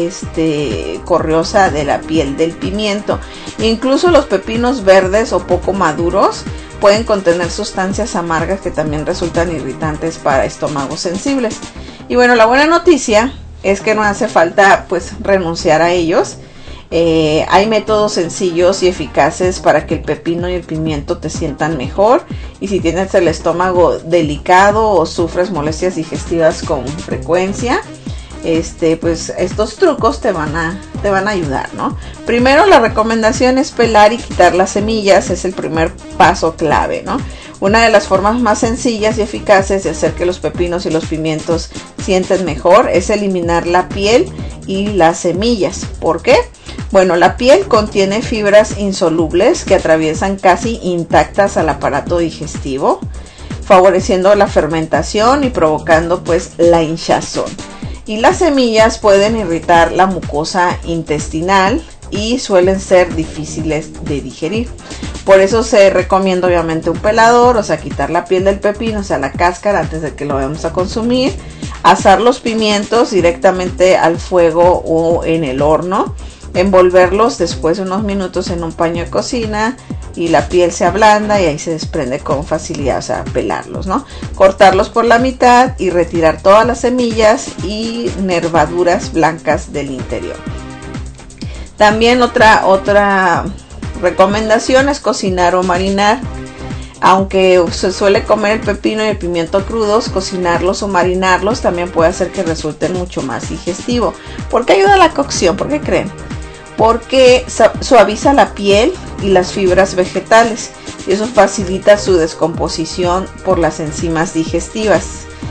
Speaker 2: corriosa de la piel del pimiento. Incluso los pepinos verdes o poco maduros pueden contener sustancias amargas que también resultan irritantes para estómagos sensibles. Y bueno, la buena noticia es que no hace falta pues renunciar a ellos. Hay métodos sencillos y eficaces para que el pepino y el pimiento te sientan mejor. Y si tienes el estómago delicado o sufres molestias digestivas con frecuencia, pues estos trucos te van a ayudar, ¿no? Primero, la recomendación es pelar y quitar las semillas, es el primer paso clave, ¿no? Una de las formas más sencillas y eficaces de hacer que los pepinos y los pimientos sienten mejor es eliminar la piel y las semillas. ¿Por qué? Bueno, la piel contiene fibras insolubles que atraviesan casi intactas al aparato digestivo, favoreciendo la fermentación y provocando pues la hinchazón. Y las semillas pueden irritar la mucosa intestinal y suelen ser difíciles de digerir. Por eso se recomienda obviamente un pelador, o sea, quitar la piel del pepino, o sea, la cáscara antes de que lo vayamos a consumir. Asar los pimientos directamente al fuego o en el horno. Envolverlos después de unos minutos en un paño de cocina y la piel se ablanda y ahí se desprende con facilidad, o sea, pelarlos, ¿no? Cortarlos por la mitad y retirar todas las semillas y nervaduras blancas del interior. También otra recomendación es cocinar o marinar. Aunque se suele comer el pepino y el pimiento crudos, cocinarlos o marinarlos también puede hacer que resulten mucho más digestivo. ¿Por qué ayuda la cocción? ¿Por qué creen? Porque suaviza la piel y las fibras vegetales y eso facilita su descomposición por las enzimas digestivas.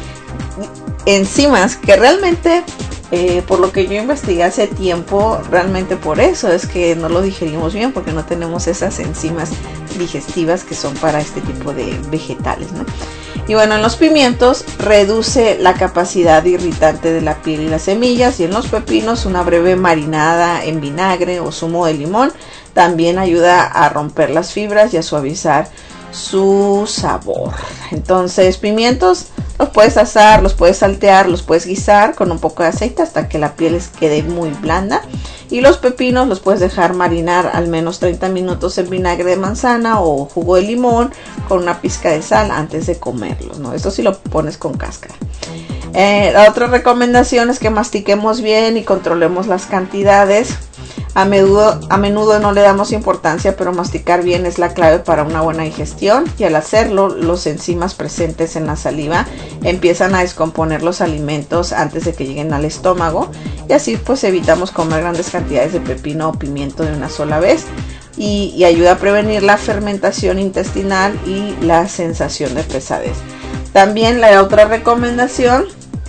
Speaker 2: Enzimas que realmente, por lo que yo investigué hace tiempo, realmente por eso es que no lo digerimos bien, porque no tenemos esas enzimas digestivas que son para este tipo de vegetales, ¿no? Y bueno, en los pimientos reduce la capacidad irritante de la piel y las semillas, y en los pepinos una breve marinada en vinagre o zumo de limón también ayuda a romper las fibras y a suavizar su sabor. Entonces, pimientos los puedes asar, los puedes saltear, los puedes guisar con un poco de aceite hasta que la piel les quede muy blanda. Y los pepinos los puedes dejar marinar al menos 30 minutos en vinagre de manzana o jugo de limón con una pizca de sal antes de comerlos, ¿no? Esto sí lo pones con cáscara. La otra recomendación es que mastiquemos bien y controlemos las cantidades. A menudo no le damos importancia, pero masticar bien es la clave para una buena digestión, y al hacerlo, los enzimas presentes en la saliva empiezan a descomponer los alimentos antes de que lleguen al estómago, y así pues evitamos comer grandes cantidades de pepino o pimiento de una sola vez, y ayuda a prevenir la fermentación intestinal y la sensación de pesadez. También la otra recomendación,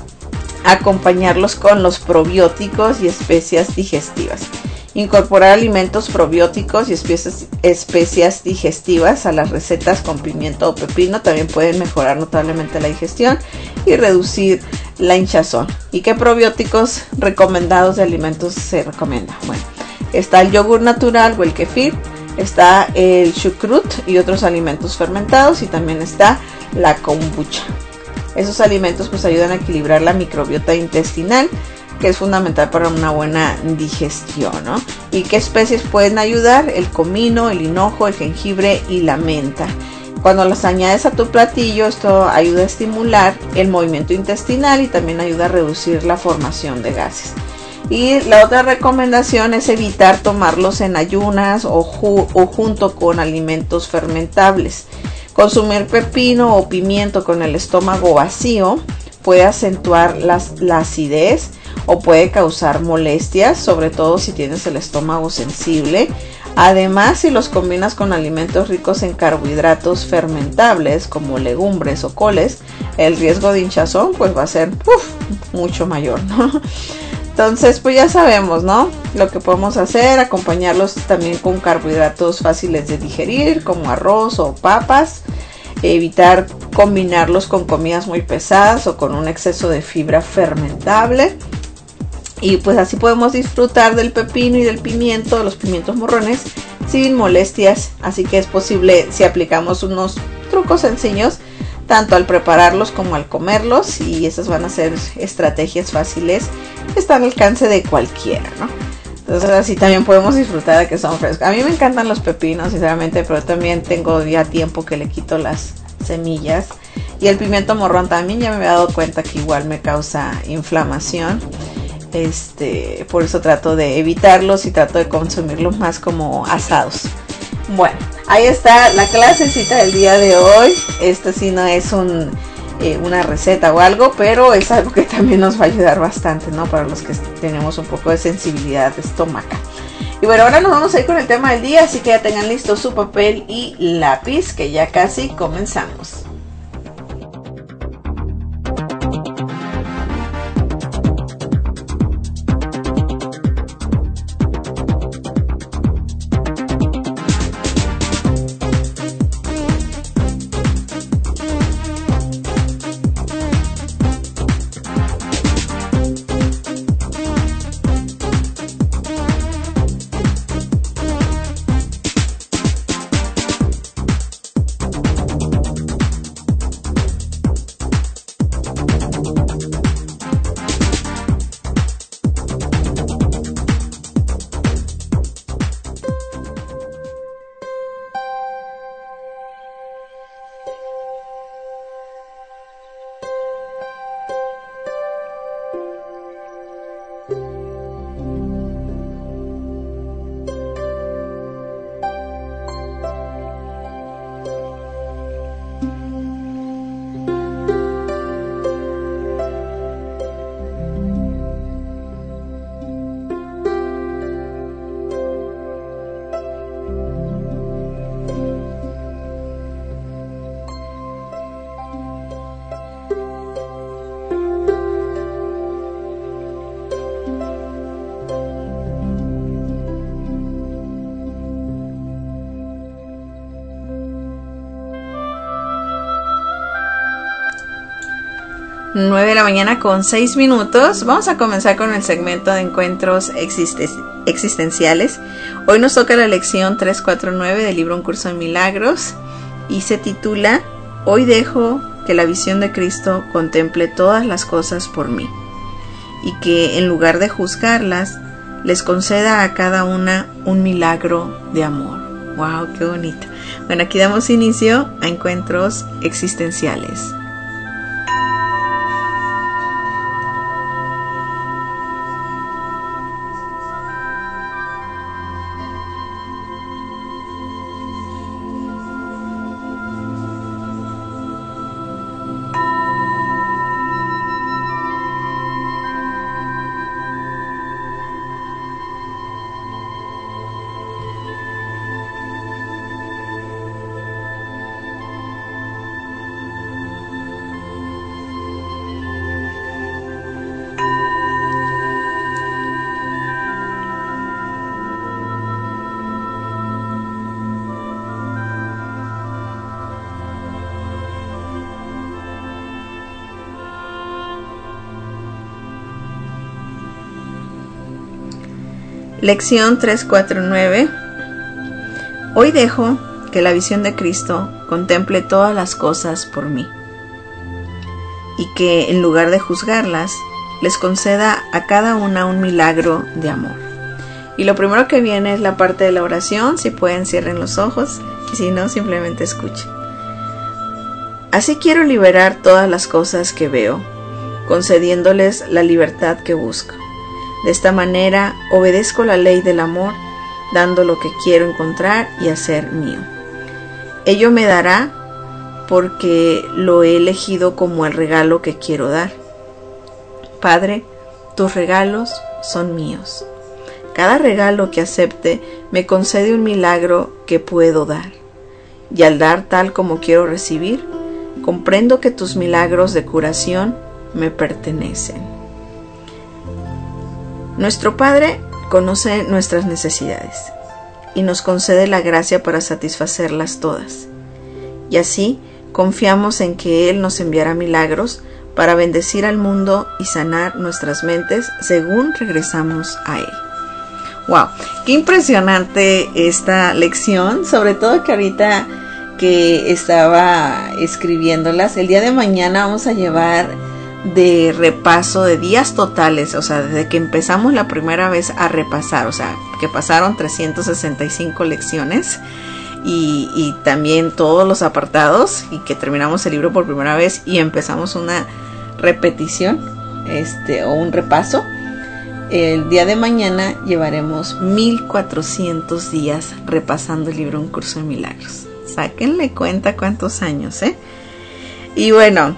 Speaker 2: acompañarlos con los probióticos y especias digestivas. Incorporar alimentos probióticos y especias digestivas a las recetas con pimiento o pepino también pueden mejorar notablemente la digestión y reducir la hinchazón. ¿Y qué probióticos recomendados de alimentos se recomienda? Bueno, está el yogur natural o el kefir, está el chucrut y otros alimentos fermentados, y también está la kombucha. Esos alimentos pues ayudan a equilibrar la microbiota intestinal, que es fundamental para una buena digestión, ¿no? ¿Y qué especies pueden ayudar? El comino, el hinojo, el jengibre y la menta. Cuando las añades a tu platillo, esto ayuda a estimular el movimiento intestinal y también ayuda a reducir la formación de gases. Y la otra recomendación es evitar tomarlos en ayunas o junto con alimentos fermentables. Consumir pepino o pimiento con el estómago vacío puede acentuar la acidez o puede causar molestias, sobre todo si tienes el estómago sensible. Además, si los combinas con alimentos ricos en carbohidratos fermentables como legumbres o coles, el riesgo de hinchazón pues va a ser mucho mayor, ¿no? Entonces, pues ya sabemos, ¿no? Lo que podemos hacer, acompañarlos también con carbohidratos fáciles de digerir, como arroz o papas. Evitar combinarlos con comidas muy pesadas o con un exceso de fibra fermentable. Y pues así podemos disfrutar del pepino y del pimiento, de los pimientos morrones, sin molestias. Así que es posible si aplicamos unos trucos sencillos, tanto al prepararlos como al comerlos. Y esas van a ser estrategias fáciles que están al alcance de cualquiera, ¿no? Entonces así también podemos disfrutar de que son frescos. A mí me encantan los pepinos, sinceramente, pero también tengo ya tiempo que le quito las semillas. Y el pimiento morrón también ya me había dado cuenta que igual me causa inflamación. Por eso trato de evitarlos y trato de consumirlos más como asados. Bueno, ahí está la clasecita del día de hoy. Esta sí no es una receta o algo, pero es algo que también nos va a ayudar bastante, ¿no? Para los que tenemos un poco de sensibilidad estomacal. Y bueno, ahora nos vamos a ir con el tema del día, así que ya tengan listo su papel y lápiz, que ya casi comenzamos. Nueve de la mañana con 6 minutos. Vamos a comenzar con el segmento de encuentros existenciales. Hoy nos toca la lección 349 del libro Un Curso de Milagros y se titula Hoy dejo que la visión de Cristo contemple todas las cosas por mí y que en lugar de juzgarlas les conceda a cada una un milagro de amor. ¡Wow! ¡Qué bonito! Bueno, aquí damos inicio a encuentros existenciales. Lección 349. Hoy dejo que la visión de Cristo contemple todas las cosas por mí y que en lugar de juzgarlas les conceda a cada una un milagro de amor. Y lo primero que viene es la parte de la oración. Si pueden, cierren los ojos y si no, simplemente escuchen. Así quiero liberar todas las cosas que veo, concediéndoles la libertad que busco. De esta manera obedezco la ley del amor, dando lo que quiero encontrar y hacer mío. Ello me dará porque lo he elegido como el regalo que quiero dar. Padre, tus regalos son míos. Cada regalo que acepte me concede un milagro que puedo dar. Y al dar tal como quiero recibir, comprendo que tus milagros de curación me pertenecen. Nuestro Padre conoce nuestras necesidades y nos concede la gracia para satisfacerlas todas. Y así confiamos en que Él nos enviará milagros para bendecir al mundo y sanar nuestras mentes según regresamos a Él. ¡Wow! ¡Qué impresionante esta lección! Sobre todo que ahorita que estaba escribiéndolas, el día de mañana vamos a llevar de repaso de días totales, o sea, desde que empezamos la primera vez a repasar, o sea, que pasaron 365 lecciones y también todos los apartados, y que terminamos el libro por primera vez y empezamos una repetición, o un repaso. El día de mañana llevaremos 1400 días repasando el libro Un Curso de Milagros. Sáquenle cuenta cuántos años, Y bueno,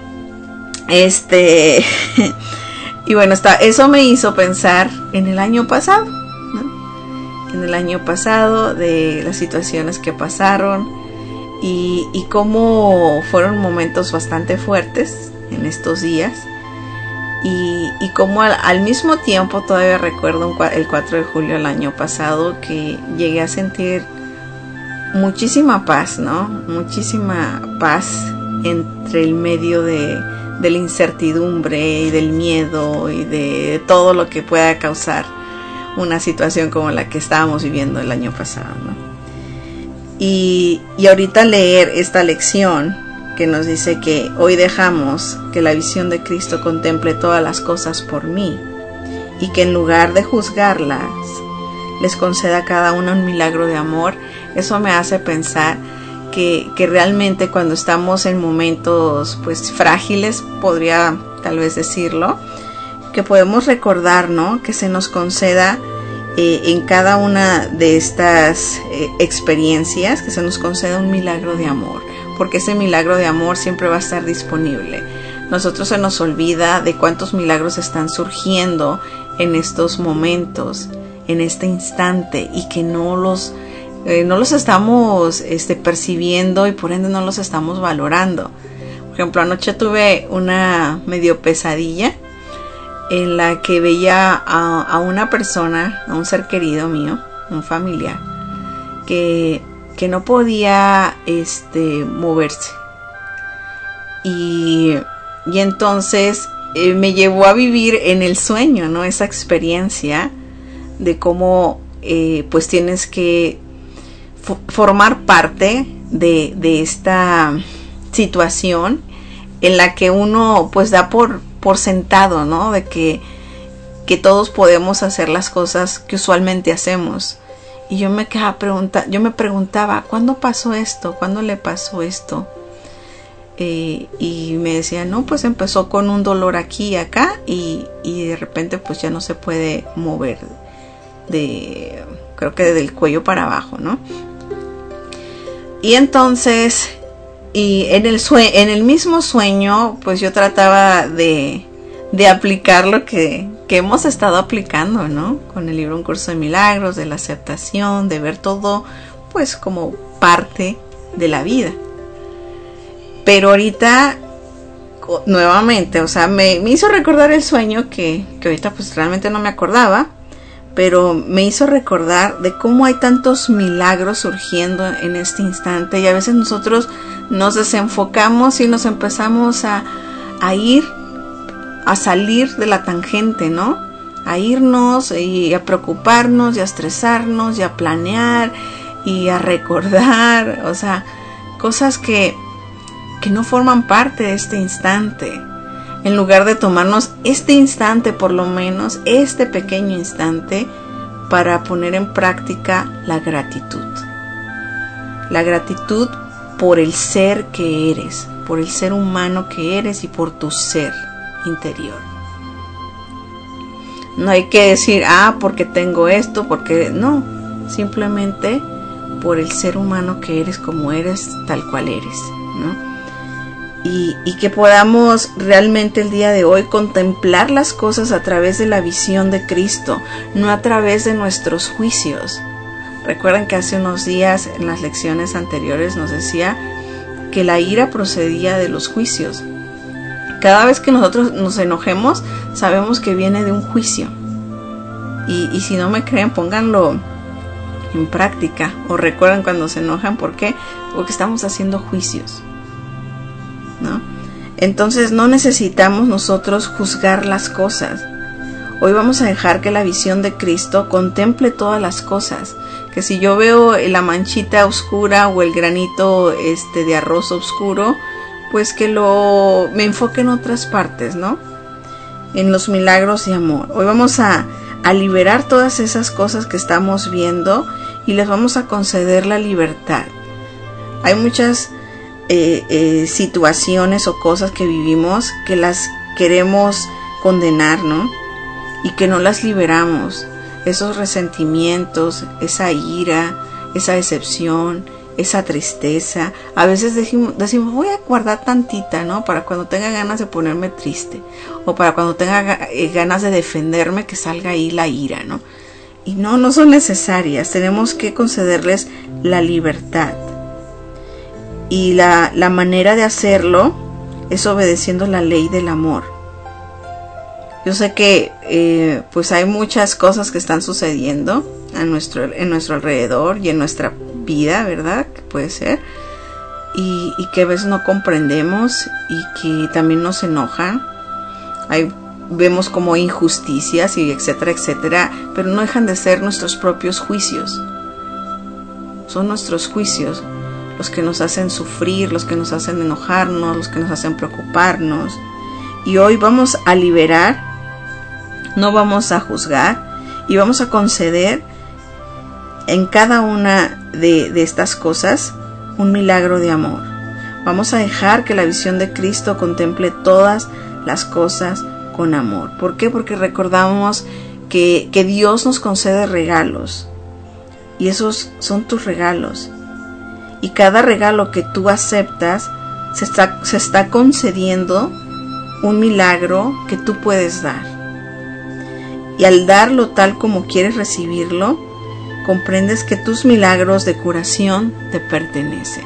Speaker 2: y bueno, eso me hizo pensar en el año pasado, ¿no? En el año pasado, de las situaciones que pasaron y cómo fueron momentos bastante fuertes en estos días. Y como al mismo tiempo todavía recuerdo el 4 de julio del año pasado que llegué a sentir muchísima paz, ¿no? Muchísima paz entre el medio de la incertidumbre y del miedo y de todo lo que pueda causar una situación como la que estábamos viviendo el año pasado, ¿no? Y ahorita leer esta lección que nos dice que hoy dejamos que la visión de Cristo contemple todas las cosas por mí y que en lugar de juzgarlas les conceda a cada uno un milagro de amor. Eso me hace pensar que realmente cuando estamos en momentos pues frágiles, podría tal vez decirlo, que podemos recordar, ¿no? Que se nos conceda en cada una de estas experiencias, que se nos conceda un milagro de amor, porque ese milagro de amor siempre va a estar disponible. Nosotros se nos olvida de cuántos milagros están surgiendo en estos momentos, en este instante, y que no los estamos percibiendo y por ende no los estamos valorando. Por ejemplo, anoche tuve una medio pesadilla en la que veía a una persona, a un ser querido mío, un familiar, que no podía moverse. Y entonces me llevó a vivir en el sueño, ¿no? Esa experiencia de cómo pues tienes que formar parte de esta situación en la que uno pues da por sentado, ¿no? De que todos podemos hacer las cosas que usualmente hacemos. Y yo me preguntaba, ¿cuándo pasó esto? ¿Cuándo le pasó esto? Y me decía, no, pues empezó con un dolor aquí y acá y de repente pues ya no se puede mover creo que del cuello para abajo, ¿no? Y entonces, en el mismo sueño, pues yo trataba de aplicar lo que hemos estado aplicando, ¿no? Con el libro Un Curso de Milagros, de la aceptación, de ver todo, pues como parte de la vida. Pero ahorita, nuevamente, o sea, me hizo recordar el sueño que ahorita pues realmente no me acordaba, pero me hizo recordar de cómo hay tantos milagros surgiendo en este instante, y a veces nosotros nos desenfocamos y nos empezamos a salir de la tangente, ¿no? A irnos y a preocuparnos y a estresarnos y a planear y a recordar, o sea, cosas que no forman parte de este instante. En lugar de tomarnos este instante, por lo menos este pequeño instante, para poner en práctica la gratitud. La gratitud por el ser que eres, por el ser humano que eres y por tu ser interior. No hay que decir, porque tengo esto, porque no, simplemente por el ser humano que eres, como eres, tal cual eres, ¿no? y que podamos realmente el día de hoy contemplar las cosas a través de la visión de Cristo, no a través de nuestros juicios. Recuerdan que hace unos días en las lecciones anteriores nos decía que la ira procedía de los juicios. Cada vez que nosotros nos enojemos, sabemos que viene de un juicio. Y si no me creen, pónganlo en práctica. O recuerdan cuando se enojan, ¿por qué? Porque estamos haciendo juicios, ¿no? Entonces no necesitamos nosotros juzgar las cosas. Hoy vamos a dejar que la visión de Cristo contemple todas las cosas. Que si yo veo la manchita oscura o el granito de arroz oscuro, pues que me enfoque en otras partes, ¿no? En los milagros de amor. Hoy vamos a liberar todas esas cosas que estamos viendo y les vamos a conceder la libertad. Hay muchas situaciones o cosas que vivimos que las queremos condenar, ¿no? Y que no las liberamos. Esos resentimientos, esa ira, esa decepción, esa tristeza. A veces decimos, voy a guardar tantita, ¿no? Para cuando tenga ganas de ponerme triste. O para cuando tenga ganas de defenderme, que salga ahí la ira, ¿no? Y no son necesarias. Tenemos que concederles la libertad. Y la manera de hacerlo es obedeciendo la ley del amor. Yo sé que pues hay muchas cosas que están sucediendo en nuestro alrededor y en nuestra vida, ¿verdad? Que puede ser. Y que a veces no comprendemos y que también nos enojan. Vemos como injusticias y etcétera, etcétera, pero no dejan de ser nuestros propios juicios. Son nuestros juicios los que nos hacen sufrir, los que nos hacen enojarnos, los que nos hacen preocuparnos. Y hoy vamos a liberar, no vamos a juzgar y vamos a conceder en cada una de estas cosas un milagro de amor. Vamos a dejar que la visión de Cristo contemple todas las cosas con amor. ¿Por qué? Porque recordamos que Dios nos concede regalos y esos son tus regalos. Y cada regalo que tú aceptas se está concediendo un milagro que tú puedes dar. Y al darlo tal como quieres recibirlo, comprendes que tus milagros de curación te pertenecen.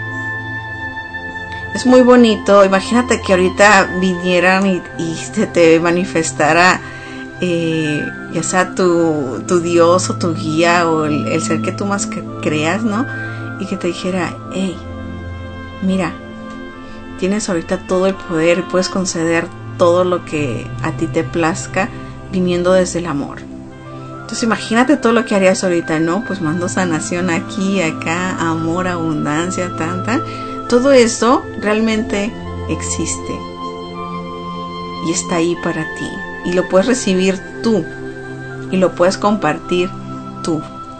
Speaker 2: Es muy bonito. Imagínate que ahorita vinieran y se te manifestara ya sea tu Dios o tu guía o el ser que tú más creas, ¿no? Y que te dijera, hey, mira, tienes ahorita todo el poder y puedes conceder todo lo que a ti te plazca viniendo desde el amor. Entonces imagínate todo lo que harías ahorita, ¿no? Pues mando sanación aquí, acá, amor, abundancia, tanta. Todo eso realmente existe y está ahí para ti. Y lo puedes recibir tú y lo puedes compartir tú.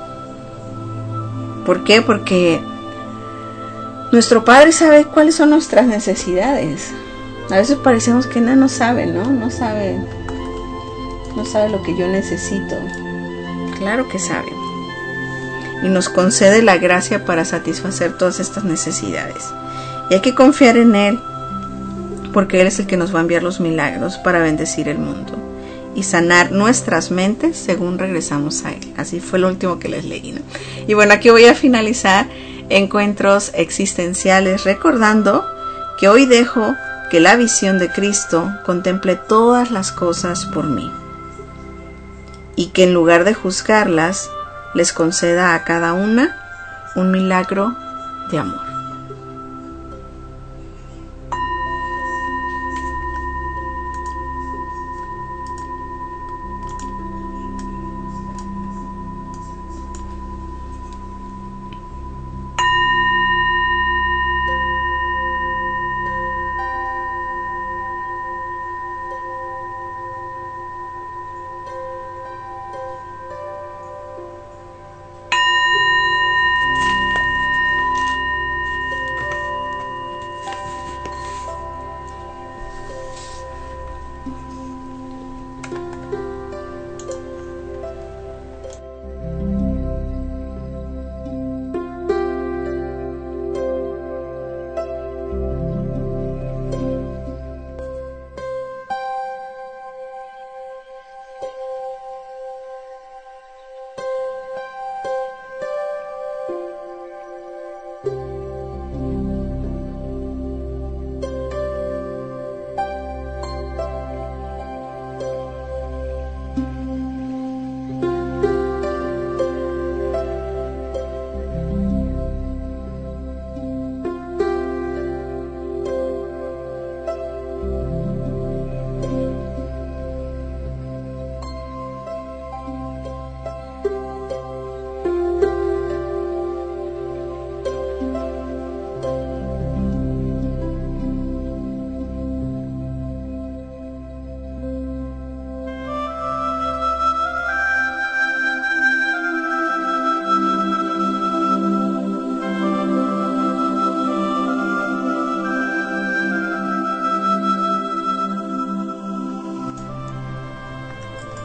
Speaker 2: ¿Por qué? Porque nuestro Padre sabe cuáles son nuestras necesidades. A veces parecemos que no sabe, ¿no? No sabe lo que yo necesito. Claro que sabe. Y nos concede la gracia para satisfacer todas estas necesidades. Y hay que confiar en Él, porque Él es el que nos va a enviar los milagros para bendecir el mundo y sanar nuestras mentes según regresamos a Él. Así fue lo último que les leí, ¿no? Y bueno, aquí voy a finalizar encuentros existenciales recordando que hoy dejo que la visión de Cristo contemple todas las cosas por mí y que en lugar de juzgarlas les conceda a cada una un milagro de amor.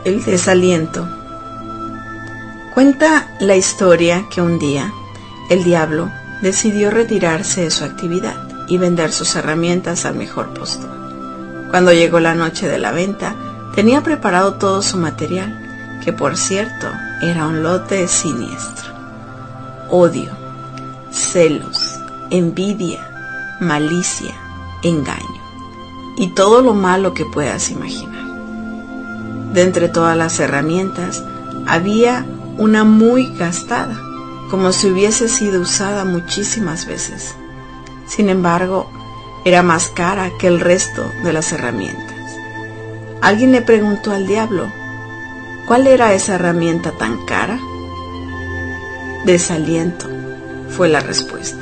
Speaker 2: El desaliento. Cuenta la historia que un día el diablo decidió retirarse de su actividad y vender sus herramientas al mejor postor. Cuando llegó la noche de la venta, tenía preparado todo su material, que por cierto era un lote siniestro. Odio, celos, envidia, malicia, engaño y todo lo malo que puedas imaginar. De entre todas las herramientas, había una muy gastada, como si hubiese sido usada muchísimas veces. Sin embargo, era más cara que el resto de las herramientas. Alguien le preguntó al diablo, ¿cuál era esa herramienta tan cara? Desaliento, fue la respuesta.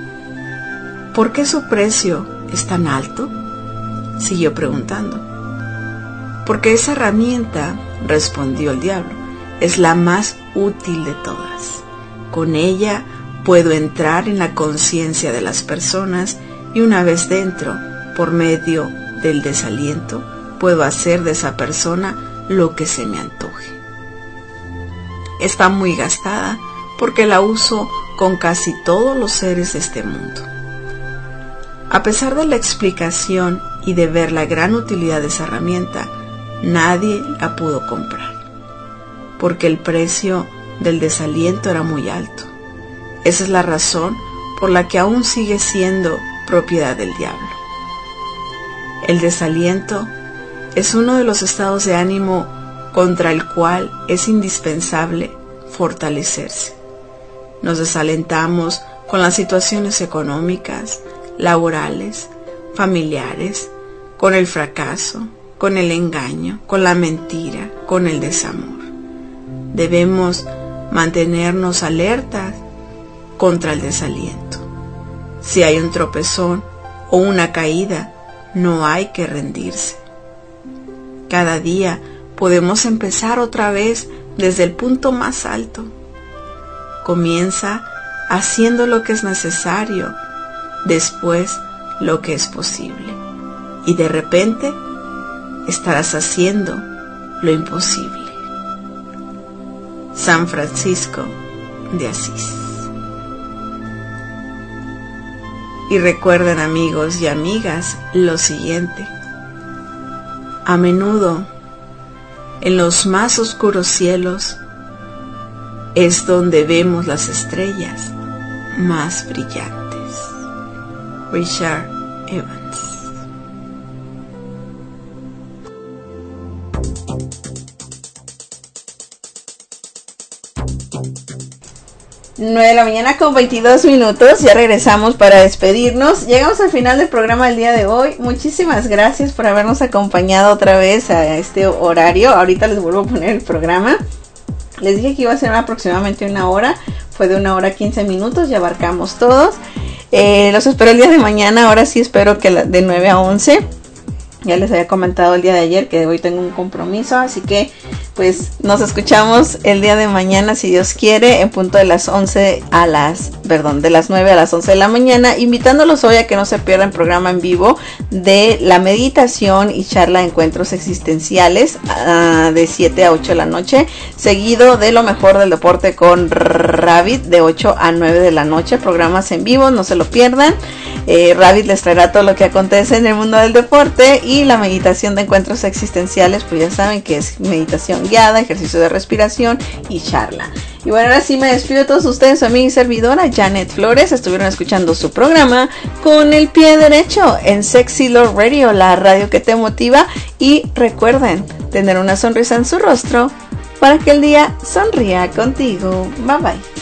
Speaker 2: ¿Por qué su precio es tan alto?, siguió preguntando. Porque esa herramienta, respondió el diablo, es la más útil de todas. Con ella puedo entrar en la conciencia de las personas y una vez dentro, por medio del desaliento, puedo hacer de esa persona lo que se me antoje. Está muy gastada porque la uso con casi todos los seres de este mundo. A pesar de la explicación y de ver la gran utilidad de esa herramienta, nadie la pudo comprar, porque el precio del desaliento era muy alto. Esa es la razón por la que aún sigue siendo propiedad del diablo. El desaliento es uno de los estados de ánimo contra el cual es indispensable fortalecerse. Nos desalentamos con las situaciones económicas, laborales, familiares, con el fracaso, con el engaño, con la mentira, con el desamor. Debemos mantenernos alertas contra el desaliento. Si hay un tropezón o una caída, no hay que rendirse. Cada día podemos empezar otra vez desde el punto más alto. Comienza haciendo lo que es necesario, después lo que es posible, y de repente estarás haciendo lo imposible. San Francisco de Asís. Y recuerden, amigos y amigas, lo siguiente: a menudo en los más oscuros cielos es donde vemos las estrellas más brillantes. Richard Evans. 9 de la mañana con 22 minutos, ya regresamos para despedirnos. Llegamos al final del programa del día de hoy. Muchísimas gracias por habernos acompañado otra vez a este horario. Ahorita les vuelvo a poner el programa. Les dije que iba a ser aproximadamente una hora. Fue de 1 hora 15 minutos, ya abarcamos todos. Los espero el día de mañana. Ahora sí espero que de 9 a 11. Ya les había comentado el día de ayer que hoy tengo un compromiso, así que pues nos escuchamos el día de mañana, si Dios quiere, en punto de las 9 a las 11 de la mañana, invitándolos hoy a que no se pierdan programa en vivo de la meditación y charla de encuentros existenciales de 7 a 8 de la noche, seguido de lo mejor del deporte con Rabbit de 8 a 9 de la noche, programas en vivo, no se lo pierdan. Rabbit les traerá todo lo que acontece en el mundo del deporte, y la meditación de encuentros existenciales, pues ya saben que es meditación guiada, ejercicio de respiración y charla. Y bueno, ahora sí me despido de todos ustedes, su amiga y servidora Janet Flores. Estuvieron escuchando su programa Con el Pie Derecho en Sexy Love Radio, la radio que te motiva. Y recuerden tener una sonrisa en su rostro para que el día sonría contigo. Bye bye.